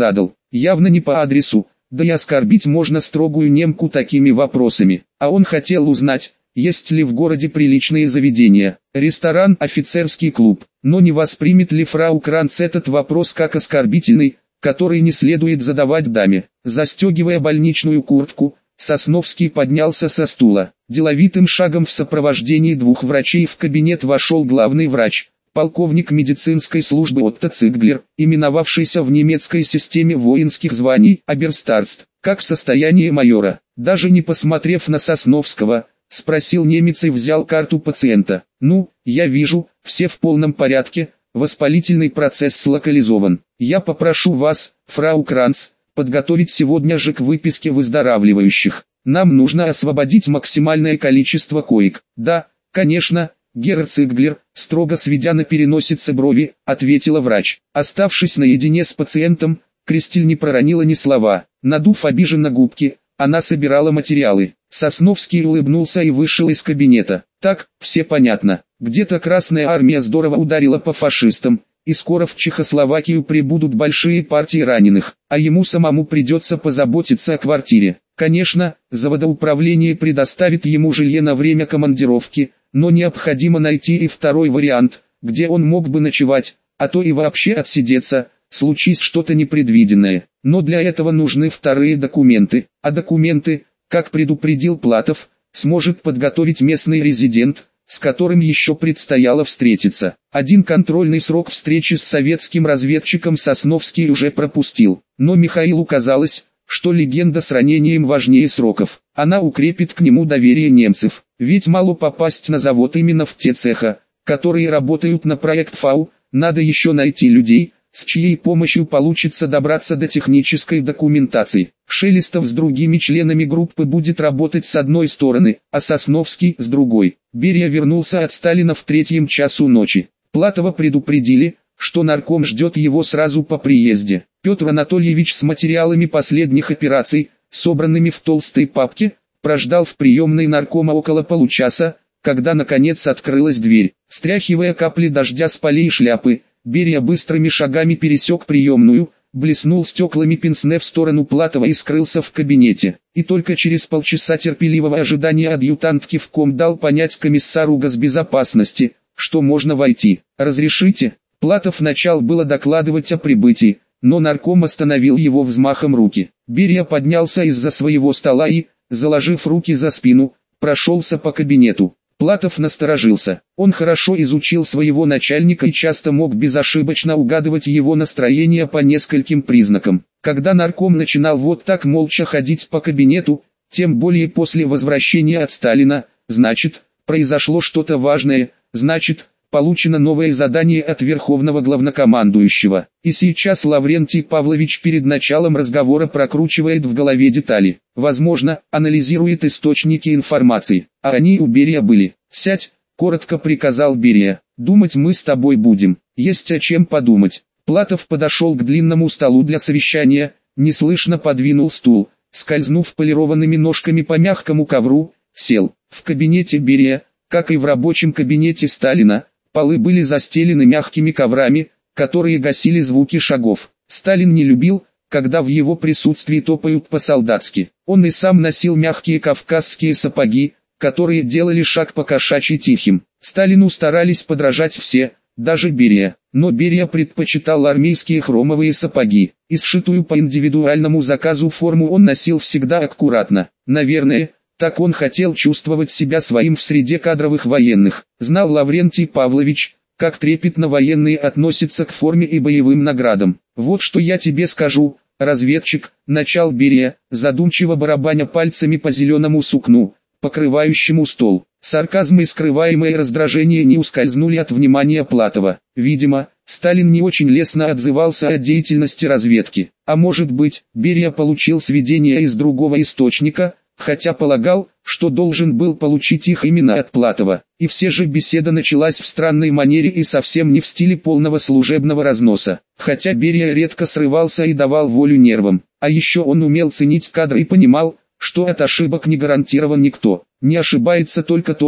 явно не по адресу, да и оскорбить можно строгую немку такими вопросами. А он хотел узнать, есть ли в городе приличные заведения, ресторан, офицерский клуб. Но не воспримет ли фрау Кранц этот вопрос как оскорбительный, который не следует задавать даме. Застегивая больничную куртку, Сосновский поднялся со стула. Деловитым шагом в сопровождении двух врачей в кабинет вошел главный врач, полковник медицинской службы Отто Циглер, именовавшийся в немецкой системе воинских званий оберстарст, как состояние майора. Даже не посмотрев на Сосновского, спросил немец и взял карту пациента. «Ну, я вижу, все в полном порядке, воспалительный процесс локализован. Я попрошу вас, фрау Кранц, подготовить сегодня же к выписке выздоравливающих. Нам нужно освободить максимальное количество коек». «Да, конечно, герр Циглер», строго сведя на переносице брови, ответила врач. Оставшись наедине с пациентом, Кристель не проронила ни слова. Надув обиженно губки, она собирала материалы. Сосновский улыбнулся и вышел из кабинета. Так, все понятно. Где-то Красная Армия здорово ударила по фашистам, и скоро в Чехословакию прибудут большие партии раненых, а ему самому придется позаботиться о квартире. Конечно, заводоуправление предоставит ему жилье на время командировки, но необходимо найти и второй вариант, где он мог бы ночевать, а то и вообще отсидеться, случись что-то непредвиденное. Но для этого нужны вторые документы, а документы, как предупредил Платов, сможет подготовить местный резидент, с которым еще предстояло встретиться. Один контрольный срок встречи с советским разведчиком Сосновский уже пропустил, но Михаилу казалось, что легенда с ранением важнее сроков. Она укрепит к нему доверие немцев, ведь мало попасть на завод именно в те цеха, которые работают на проект ФАУ, надо еще найти людей, с чьей помощью получится добраться до технической документации. Шелестов с другими членами группы будет работать с одной стороны, а Сосновский с другой. Берия вернулся от Сталина в 3 часу ночи. Платова предупредили, что нарком ждет его сразу по приезде. Петр Анатольевич с материалами последних операций, собранными в толстой папке, прождал в приемной наркома около получаса, когда наконец открылась дверь. Стряхивая капли дождя с полей шляпы, Берия быстрыми шагами пересек приемную, блеснул стеклами пенсне в сторону Платова и скрылся в кабинете. И только через полчаса терпеливого ожидания адъютант кивком дал понять комиссару госбезопасности, что можно войти. «Разрешите?» Платов начал было докладывать о прибытии, но нарком остановил его взмахом руки. Берия поднялся из-за своего стола и, заложив руки за спину, прошелся по кабинету. Платов насторожился. Он хорошо изучил своего начальника и часто мог безошибочно угадывать его настроение по нескольким признакам. Когда нарком начинал вот так молча ходить по кабинету, тем более после возвращения от Сталина, значит, произошло что-то важное, значит, получено новое задание от Верховного Главнокомандующего. И сейчас Лаврентий Павлович перед началом разговора прокручивает в голове детали. Возможно, анализирует источники информации, а они у Берия были. «Сядь», — коротко приказал Берия. «Думать мы с тобой будем. Есть о чем подумать». Платов подошел к длинному столу для совещания, неслышно подвинул стул, скользнув полированными ножками по мягкому ковру, сел. В кабинете Берия, как и в рабочем кабинете Сталина, полы были застелены мягкими коврами, которые гасили звуки шагов. Сталин не любил, когда в его присутствии топают по-солдатски. Он и сам носил мягкие кавказские сапоги, которые делали шаг по-кошачьи тихим. Сталину старались подражать все, даже Берия. Но Берия предпочитал армейские хромовые сапоги. И сшитую по индивидуальному заказу форму он носил всегда аккуратно. Наверное, так он хотел чувствовать себя своим в среде кадровых военных. Знал Лаврентий Павлович, как трепетно военные относятся к форме и боевым наградам. «Вот что я тебе скажу, разведчик», — начал Берия, задумчиво барабаня пальцами по зеленому сукну, покрывающему стол. Сарказм и скрываемое раздражение не ускользнули от внимания Платова. Видимо, Сталин не очень лестно отзывался о деятельности разведки. А может быть, Берия получил сведения из другого источника, хотя полагал, что должен был получить их именно от Платова. И все же беседа началась в странной манере и совсем не в стиле полного служебного разноса. Хотя Берия редко срывался и давал волю нервам. А еще он умел ценить кадры и понимал, что от ошибок не гарантирован никто. Не ошибается только тот,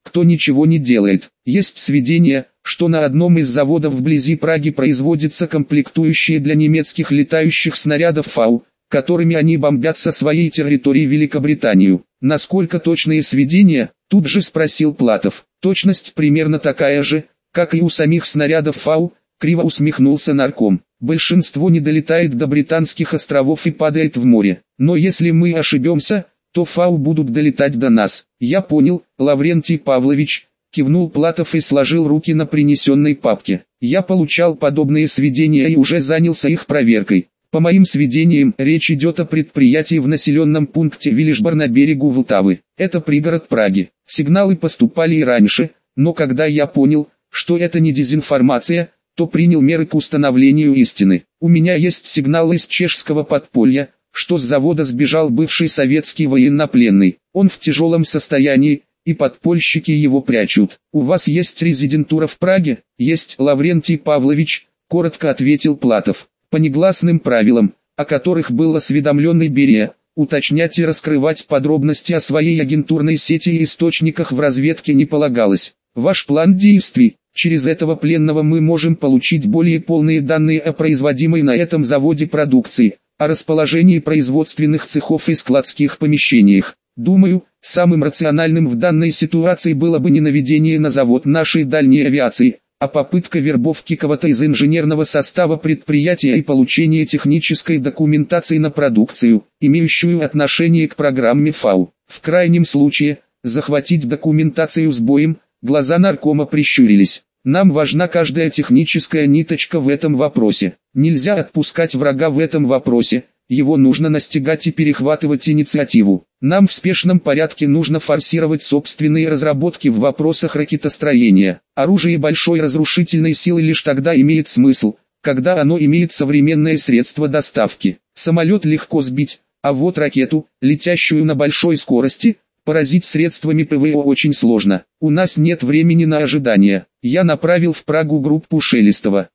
кто ничего не делает. Есть сведения, что на одном из заводов вблизи Праги производятся комплектующие для немецких летающих снарядов Фау, которыми они бомбят со своей территории Великобританию. Насколько точные сведения? Тут же спросил Платов. Точность примерно такая же, как и у самих снарядов Фау, криво усмехнулся нарком. Большинство не долетает до Британских островов и падает в море. Но если мы ошибемся, то Фау будут долетать до нас. Я понял, Лаврентий Павлович, кивнул Платов и сложил руки на принесенной папке. Я получал подобные сведения и уже занялся их проверкой. По моим сведениям, речь идет о предприятии в населенном пункте Вилишбор на берегу Влтавы. Это пригород Праги. Сигналы поступали и раньше, но когда я понял, что это не дезинформация, то принял меры к установлению истины. У меня есть сигнал из чешского подполья, что с завода сбежал бывший советский военнопленный. Он в тяжелом состоянии, и подпольщики его прячут. У вас есть резидентура в Праге? Есть, Лаврентий Павлович, коротко ответил Платов. По негласным правилам, о которых был осведомлен и Берия, уточнять и раскрывать подробности о своей агентурной сети и источниках в разведке не полагалось. Ваш план действий. Через этого пленного мы можем получить более полные данные о производимой на этом заводе продукции, о расположении производственных цехов и складских помещениях. Думаю, самым рациональным в данной ситуации было бы не наведение на завод нашей дальней авиации, а попытка вербовки кого-то из инженерного состава предприятия и получения технической документации на продукцию, имеющую отношение к программе Фау. В крайнем случае, захватить документацию с боем. Глаза наркома прищурились. Нам важна каждая техническая ниточка в этом вопросе. Нельзя отпускать врага в этом вопросе, его нужно настигать и перехватывать инициативу. Нам в спешном порядке нужно форсировать собственные разработки в вопросах ракетостроения. Оружие большой разрушительной силы лишь тогда имеет смысл, когда оно имеет современные средства доставки. Самолет легко сбить, а вот ракету, летящую на большой скорости, поразить средствами ПВО очень сложно. У нас нет времени на ожидание. Я направил в Прагу группу Шелестова.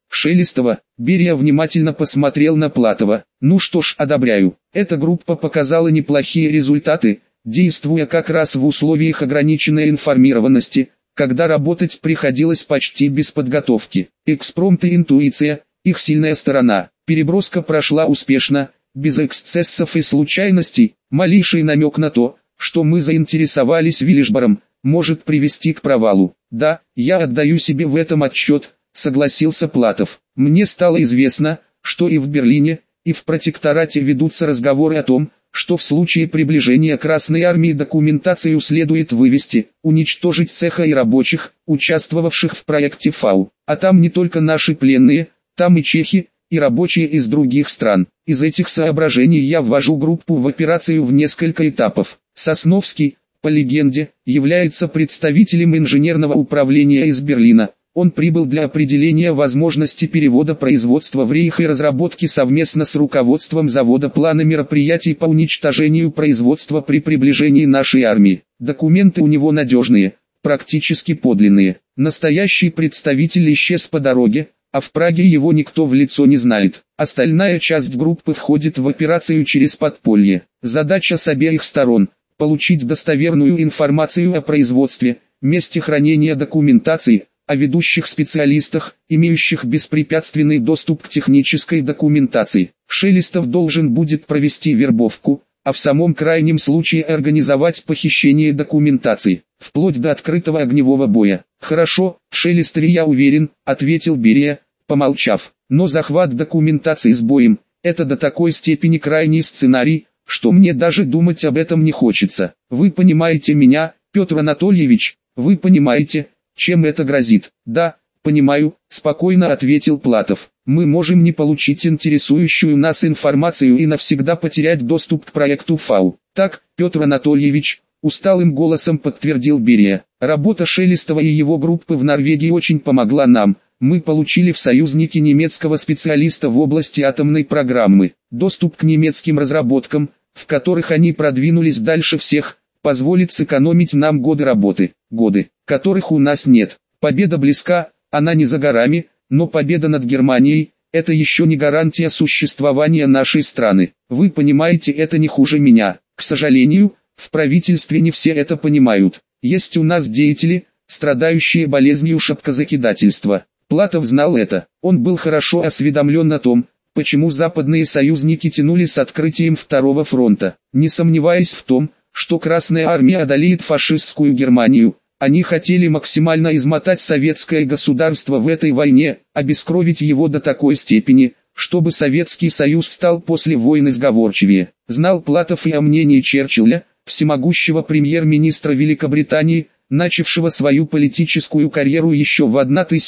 Берия внимательно посмотрел на Платова. Ну что ж, одобряю. Эта группа показала неплохие результаты, действуя как раз в условиях ограниченной информированности, когда работать приходилось почти без подготовки. Экспромт и интуиция – их сильная сторона. Переброска прошла успешно, без эксцессов и случайностей. Малейший намек на то, что мы заинтересовались Вилишбором, может привести к провалу. Да, я отдаю себе в этом отчет, согласился Платов. Мне стало известно, что и в Берлине, и в протекторате ведутся разговоры о том, что в случае приближения Красной Армии документацию следует вывести, уничтожить цеха и рабочих, участвовавших в проекте Фау. А там не только наши пленные, там и чехи, и рабочие из других стран. Из этих соображений я ввожу группу в операцию в несколько этапов. Сосновский, по легенде, является представителем инженерного управления из Берлина. Он прибыл для определения возможности перевода производства в Рейх и разработки совместно с руководством завода плана мероприятий по уничтожению производства при приближении нашей армии. Документы у него надежные, практически подлинные. Настоящий представитель исчез по дороге, а в Праге его никто в лицо не знает. Остальная часть группы входит в операцию через подполье. Задача с обеих сторон – получить достоверную информацию о производстве, месте хранения документации, о ведущих специалистах, имеющих беспрепятственный доступ к технической документации. Шелестов должен будет провести вербовку, а в самом крайнем случае организовать похищение документации, вплоть до открытого огневого боя. «Хорошо, в Шелестове я уверен», — ответил Берия, помолчав. «Но захват документации с боем — это до такой степени крайний сценарий, что мне даже думать об этом не хочется. Вы понимаете меня, Петр Анатольевич, вы понимаете, чем это грозит?» «Да, понимаю», — спокойно ответил Платов. «Мы можем не получить интересующую нас информацию и навсегда потерять доступ к проекту Фау». «Так, Петр Анатольевич», — усталым голосом подтвердил Берия. «Работа Шелестова и его группы в Норвегии очень помогла нам. Мы получили в союзники немецкого специалиста в области атомной программы. Доступ к немецким разработкам, в которых они продвинулись дальше всех, позволит сэкономить нам годы работы, годы, которых у нас нет. Победа близка, она не за горами, но победа над Германией – это еще не гарантия существования нашей страны. Вы понимаете это не хуже меня. К сожалению, в правительстве не все это понимают. есть у нас деятели, страдающие болезнью шапкозакидательства. Платов знал это. Он был хорошо осведомлен о том, почему западные союзники тянули с открытием Второго фронта. Не сомневаясь в том, что Красная Армия одолеет фашистскую Германию, они хотели максимально измотать советское государство в этой войне, обескровить его до такой степени, чтобы Советский Союз стал после войны сговорчивее. Знал Платов и о мнении Черчилля, всемогущего премьер-министра Великобритании, начавшего свою политическую карьеру еще в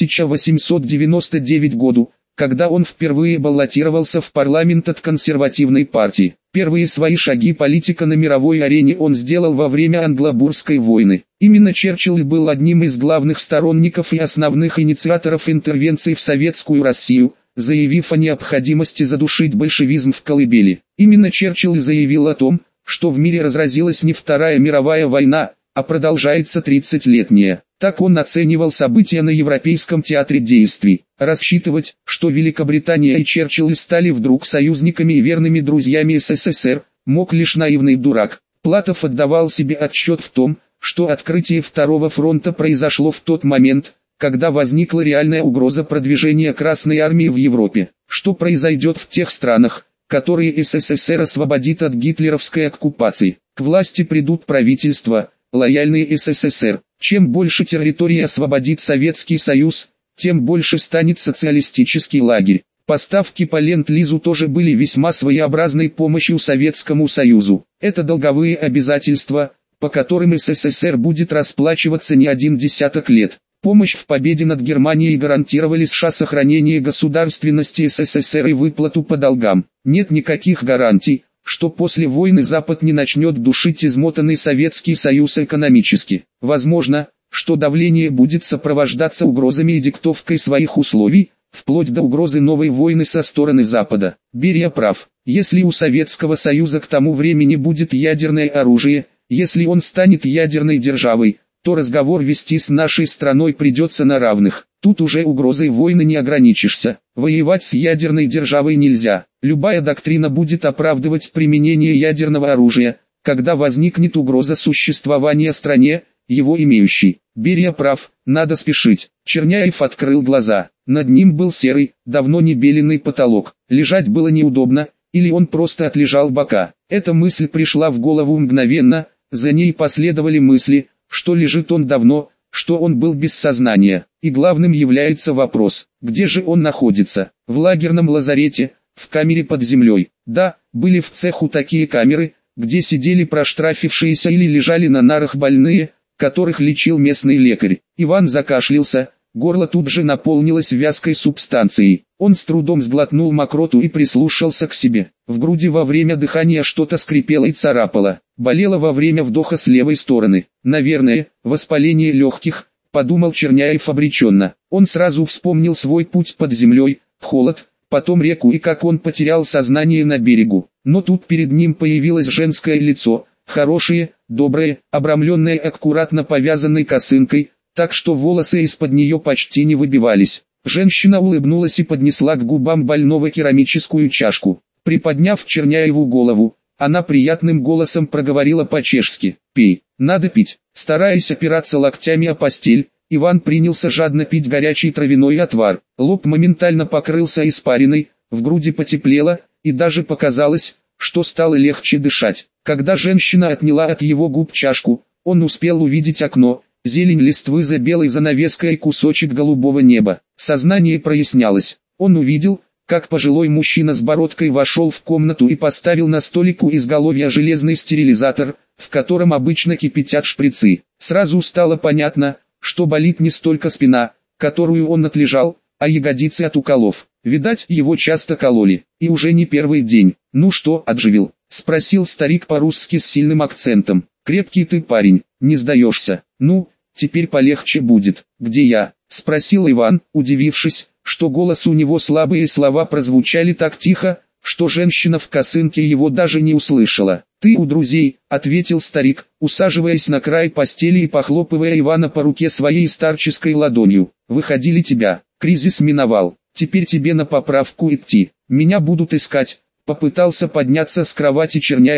1899 году, когда он впервые баллотировался в парламент от консервативной партии. Первые свои шаги политика на мировой арене он сделал во время Англобурской войны. Именно Черчилль был одним из главных сторонников и основных инициаторов интервенции в советскую Россию, заявив о необходимости задушить большевизм в колыбели. Именно Черчилль заявил о том, что в мире разразилась не Вторая мировая война, а продолжается 30-летняя. Так он оценивал события на Европейском театре действий. Рассчитывать, что Великобритания и Черчилль стали вдруг союзниками и верными друзьями СССР, мог лишь наивный дурак. Платов отдавал себе отчет в том, что открытие Второго фронта произошло в тот момент, когда возникла реальная угроза продвижения Красной Армии в Европе. Что произойдет в тех странах, которые СССР освободит от гитлеровской оккупации? К власти придут правительства, лояльные СССР. Чем больше территории освободит Советский Союз, тем больше станет социалистический лагерь. Поставки по Ленд-Лизу тоже были весьма своеобразной помощью Советскому Союзу. Это долговые обязательства, по которым СССР будет расплачиваться не один десяток лет. Помощь в победе над Германией гарантировали США сохранение государственности СССР и выплату по долгам. Нет никаких гарантий, что после войны Запад не начнет душить измотанный Советский Союз экономически. Возможно, что давление будет сопровождаться угрозами и диктовкой своих условий, вплоть до угрозы новой войны со стороны Запада. Берия прав. Если у Советского Союза к тому времени будет ядерное оружие, если он станет ядерной державой, то разговор вести с нашей страной придется на равных. Тут уже угрозой войны не ограничишься. Воевать с ядерной державой нельзя. Любая доктрина будет оправдывать применение ядерного оружия, когда возникнет угроза существования стране, его имеющей. Берия прав, надо спешить. Черняев открыл глаза. Над ним был серый, давно не беленый потолок. Лежать было неудобно, или он просто отлежал бока. Эта мысль пришла в голову мгновенно, за ней последовали мысли, что лежит он давно, что он был без сознания. И главным является вопрос, где же он находится? В лагерном лазарете, в камере под землей. Да, были в цеху такие камеры, где сидели проштрафившиеся или лежали на нарах больные, которых лечил местный лекарь. Иван закашлялся, горло тут же наполнилось вязкой субстанцией. Он с трудом сглотнул мокроту и прислушался к себе. В груди во время дыхания что-то скрипело и царапало. Болело во время вдоха с левой стороны. Наверное, воспаление легких, подумал Черняев обреченно. Он сразу вспомнил свой путь под землей, в холод, потом реку и как он потерял сознание на берегу. Но тут перед ним появилось женское лицо, хорошее, доброе, обрамленное аккуратно повязанной косынкой, так что волосы из-под нее почти не выбивались. Женщина улыбнулась и поднесла к губам больного керамическую чашку. Приподняв Черняеву голову, она приятным голосом проговорила по-чешски: «Пей, надо пить». Стараясь опираться локтями о постель, Иван принялся жадно пить горячий травяной отвар. Лоб моментально покрылся испариной, в груди потеплело, и даже показалось, что стало легче дышать. Когда женщина отняла от его губ чашку, он успел увидеть окно, зелень листвы за белой занавеской и кусочек голубого неба. Сознание прояснялось. Он увидел, как пожилой мужчина с бородкой вошел в комнату и поставил на столик у изголовья железный стерилизатор, в котором обычно кипятят шприцы. Сразу стало понятно, что болит не столько спина, которую он отлежал, а ягодицы от уколов. Видать, его часто кололи, и уже не первый день. «Ну что, отживил?» — спросил старик по-русски с сильным акцентом. «Крепкий ты парень, не сдаешься. Ну, теперь полегче будет». «Где я?» — спросил Иван, удивившись, что голос у него слабый и слова прозвучали так тихо, что женщина в косынке его даже не услышала. «Ты у друзей», — ответил старик, усаживаясь на край постели и похлопывая Ивана по руке своей старческой ладонью. «Выходили тебя, кризис миновал, теперь тебе на поправку идти, меня будут искать». Попытался подняться с кровати Черняев,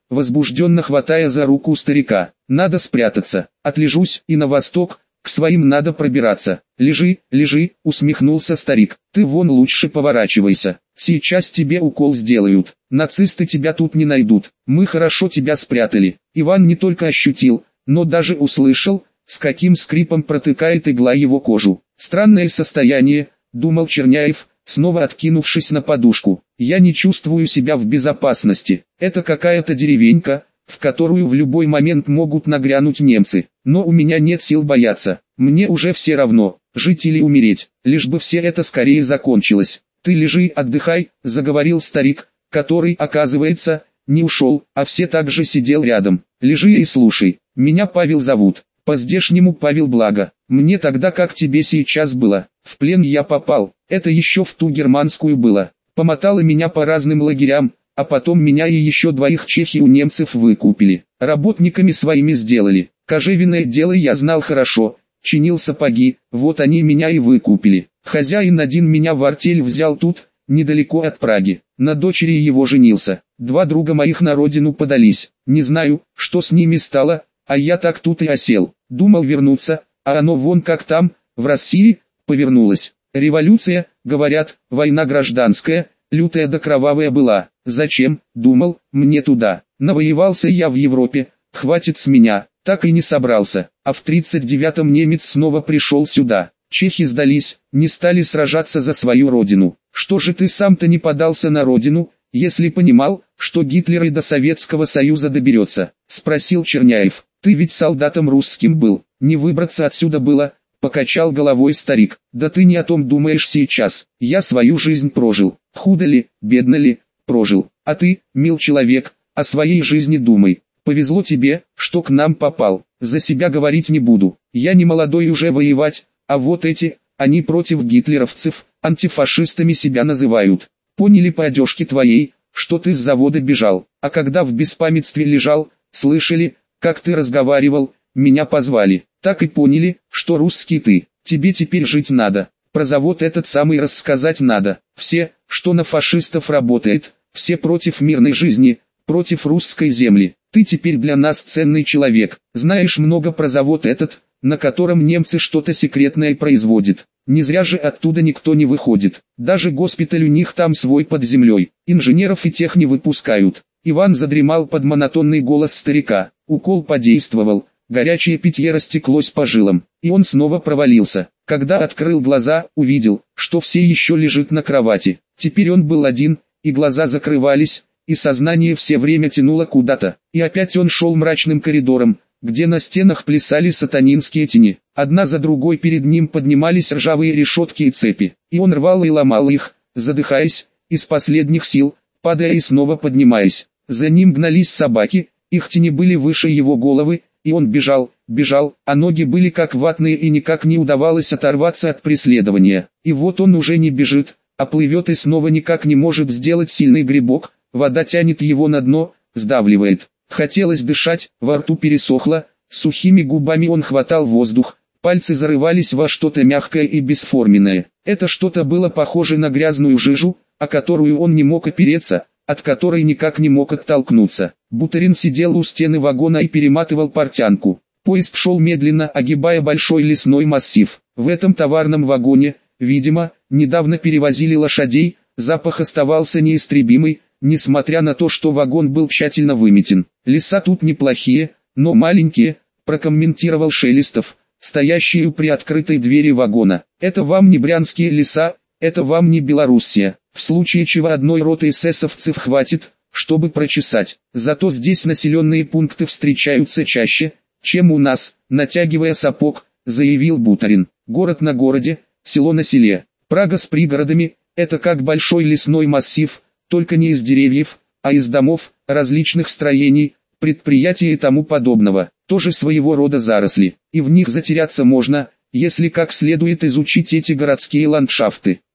возбужденно хватая за руку старика. «Надо спрятаться, отлежусь и на восток, к своим надо пробираться». «Лежи, лежи», усмехнулся старик. «Ты вон лучше поворачивайся, сейчас тебе укол сделают. Нацисты тебя тут не найдут, мы хорошо тебя спрятали». Иван не только ощутил, но даже услышал, с каким скрипом протыкает игла его кожу. «Странное состояние», — думал Черняев, снова откинувшись на подушку. «Я не чувствую себя в безопасности. Это какая-то деревенька, в которую в любой момент могут нагрянуть немцы. Но у меня нет сил бояться. Мне уже все равно, жить или умереть, лишь бы все это скорее закончилось». «Ты лежи, отдыхай», — заговорил старик, который, оказывается, не ушел, а все так же сидел рядом. «Лежи и слушай. Меня Павел зовут. По-здешнему Павел Благо. Мне тогда как тебе сейчас было. В плен я попал. Это еще в ту германскую было. Помотало меня по разным лагерям, а потом меня и еще двоих чехи у немцев выкупили. Работниками своими сделали. Кожевенное дело я знал хорошо. Чинил сапоги, вот они меня и выкупили. Хозяин один меня в артель взял тут, недалеко от Праги. На дочери его женился. Два друга моих на родину подались. Не знаю, что с ними стало, а я так тут и осел. Думал вернуться, а оно вон как там, в России, повернулось. Революция, говорят, война гражданская, лютая да кровавая была. Зачем, думал, мне туда. Навоевался я в Европе, хватит с меня. Так и не собрался, а в 39-м немец снова пришел сюда. Чехи сдались, не стали сражаться за свою родину. Что же ты сам-то не подался на родину, если понимал, что Гитлер и до Советского Союза доберется? Спросил Черняев. Ты ведь солдатом русским был, не выбраться отсюда было, покачал головой старик. Да ты не о том думаешь сейчас, я свою жизнь прожил, худо ли, бедно ли, прожил. А ты, мил человек, о своей жизни думай. Повезло тебе, что к нам попал. За себя говорить не буду. Я не молодой уже воевать, а вот эти, они против гитлеровцев, антифашистами себя называют. Поняли по одежке твоей, что ты с завода бежал, а когда в беспамятстве лежал, слышали, как ты разговаривал, меня позвали. Так и поняли, что русский ты. Тебе теперь жить надо. Про завод этот самый рассказать надо. Все, что на фашистов работает, все против мирной жизни, против русской земли. Ты теперь для нас ценный человек, знаешь много про завод этот, на котором немцы что-то секретное производят. Не зря же оттуда никто не выходит. Даже госпиталь у них там свой под землей. Инженеров и тех не выпускают. Иван задремал под монотонный голос старика. Укол подействовал, горячее питье растеклось по жилам, и он снова провалился. Когда открыл глаза, увидел, что все еще лежит на кровати. Теперь он был один, и глаза закрывались, и сознание все время тянуло куда-то. И опять он шел мрачным коридором, где на стенах плясали сатанинские тени. Одна за другой перед ним поднимались ржавые решетки и цепи. И он рвал и ломал их, задыхаясь, из последних сил, падая и снова поднимаясь. За ним гнались собаки, их тени были выше его головы, и он бежал, бежал, а ноги были как ватные и никак не удавалось оторваться от преследования. И вот он уже не бежит, а плывет и снова никак не может сделать сильный грибок. Вода тянет его на дно, сдавливает. Хотелось дышать, во рту пересохло, сухими губами он хватал воздух, пальцы зарывались во что-то мягкое и бесформенное. Это что-то было похоже на грязную жижу, о которую он не мог опереться, от которой никак не мог оттолкнуться. Бутырин сидел у стены вагона и перематывал портянку. Поезд шел медленно, огибая большой лесной массив. В этом товарном вагоне, видимо, недавно перевозили лошадей, запах оставался неистребимый, несмотря на то, что вагон был тщательно выметен. «Леса тут неплохие, но маленькие», прокомментировал Шелестов, стоящий у приоткрытой двери вагона. «Это вам не брянские леса, это вам не Белоруссия. В случае чего одной роты эсэсовцев хватит, чтобы прочесать. Зато здесь населенные пункты встречаются чаще, чем у нас», натягивая сапог, заявил Бутырин. «Город на городе, село на селе. Прага с пригородами – это как большой лесной массив, только не из деревьев, а из домов, различных строений, предприятий и тому подобного. Тоже своего рода заросли, и в них затеряться можно, если как следует изучить эти городские ландшафты.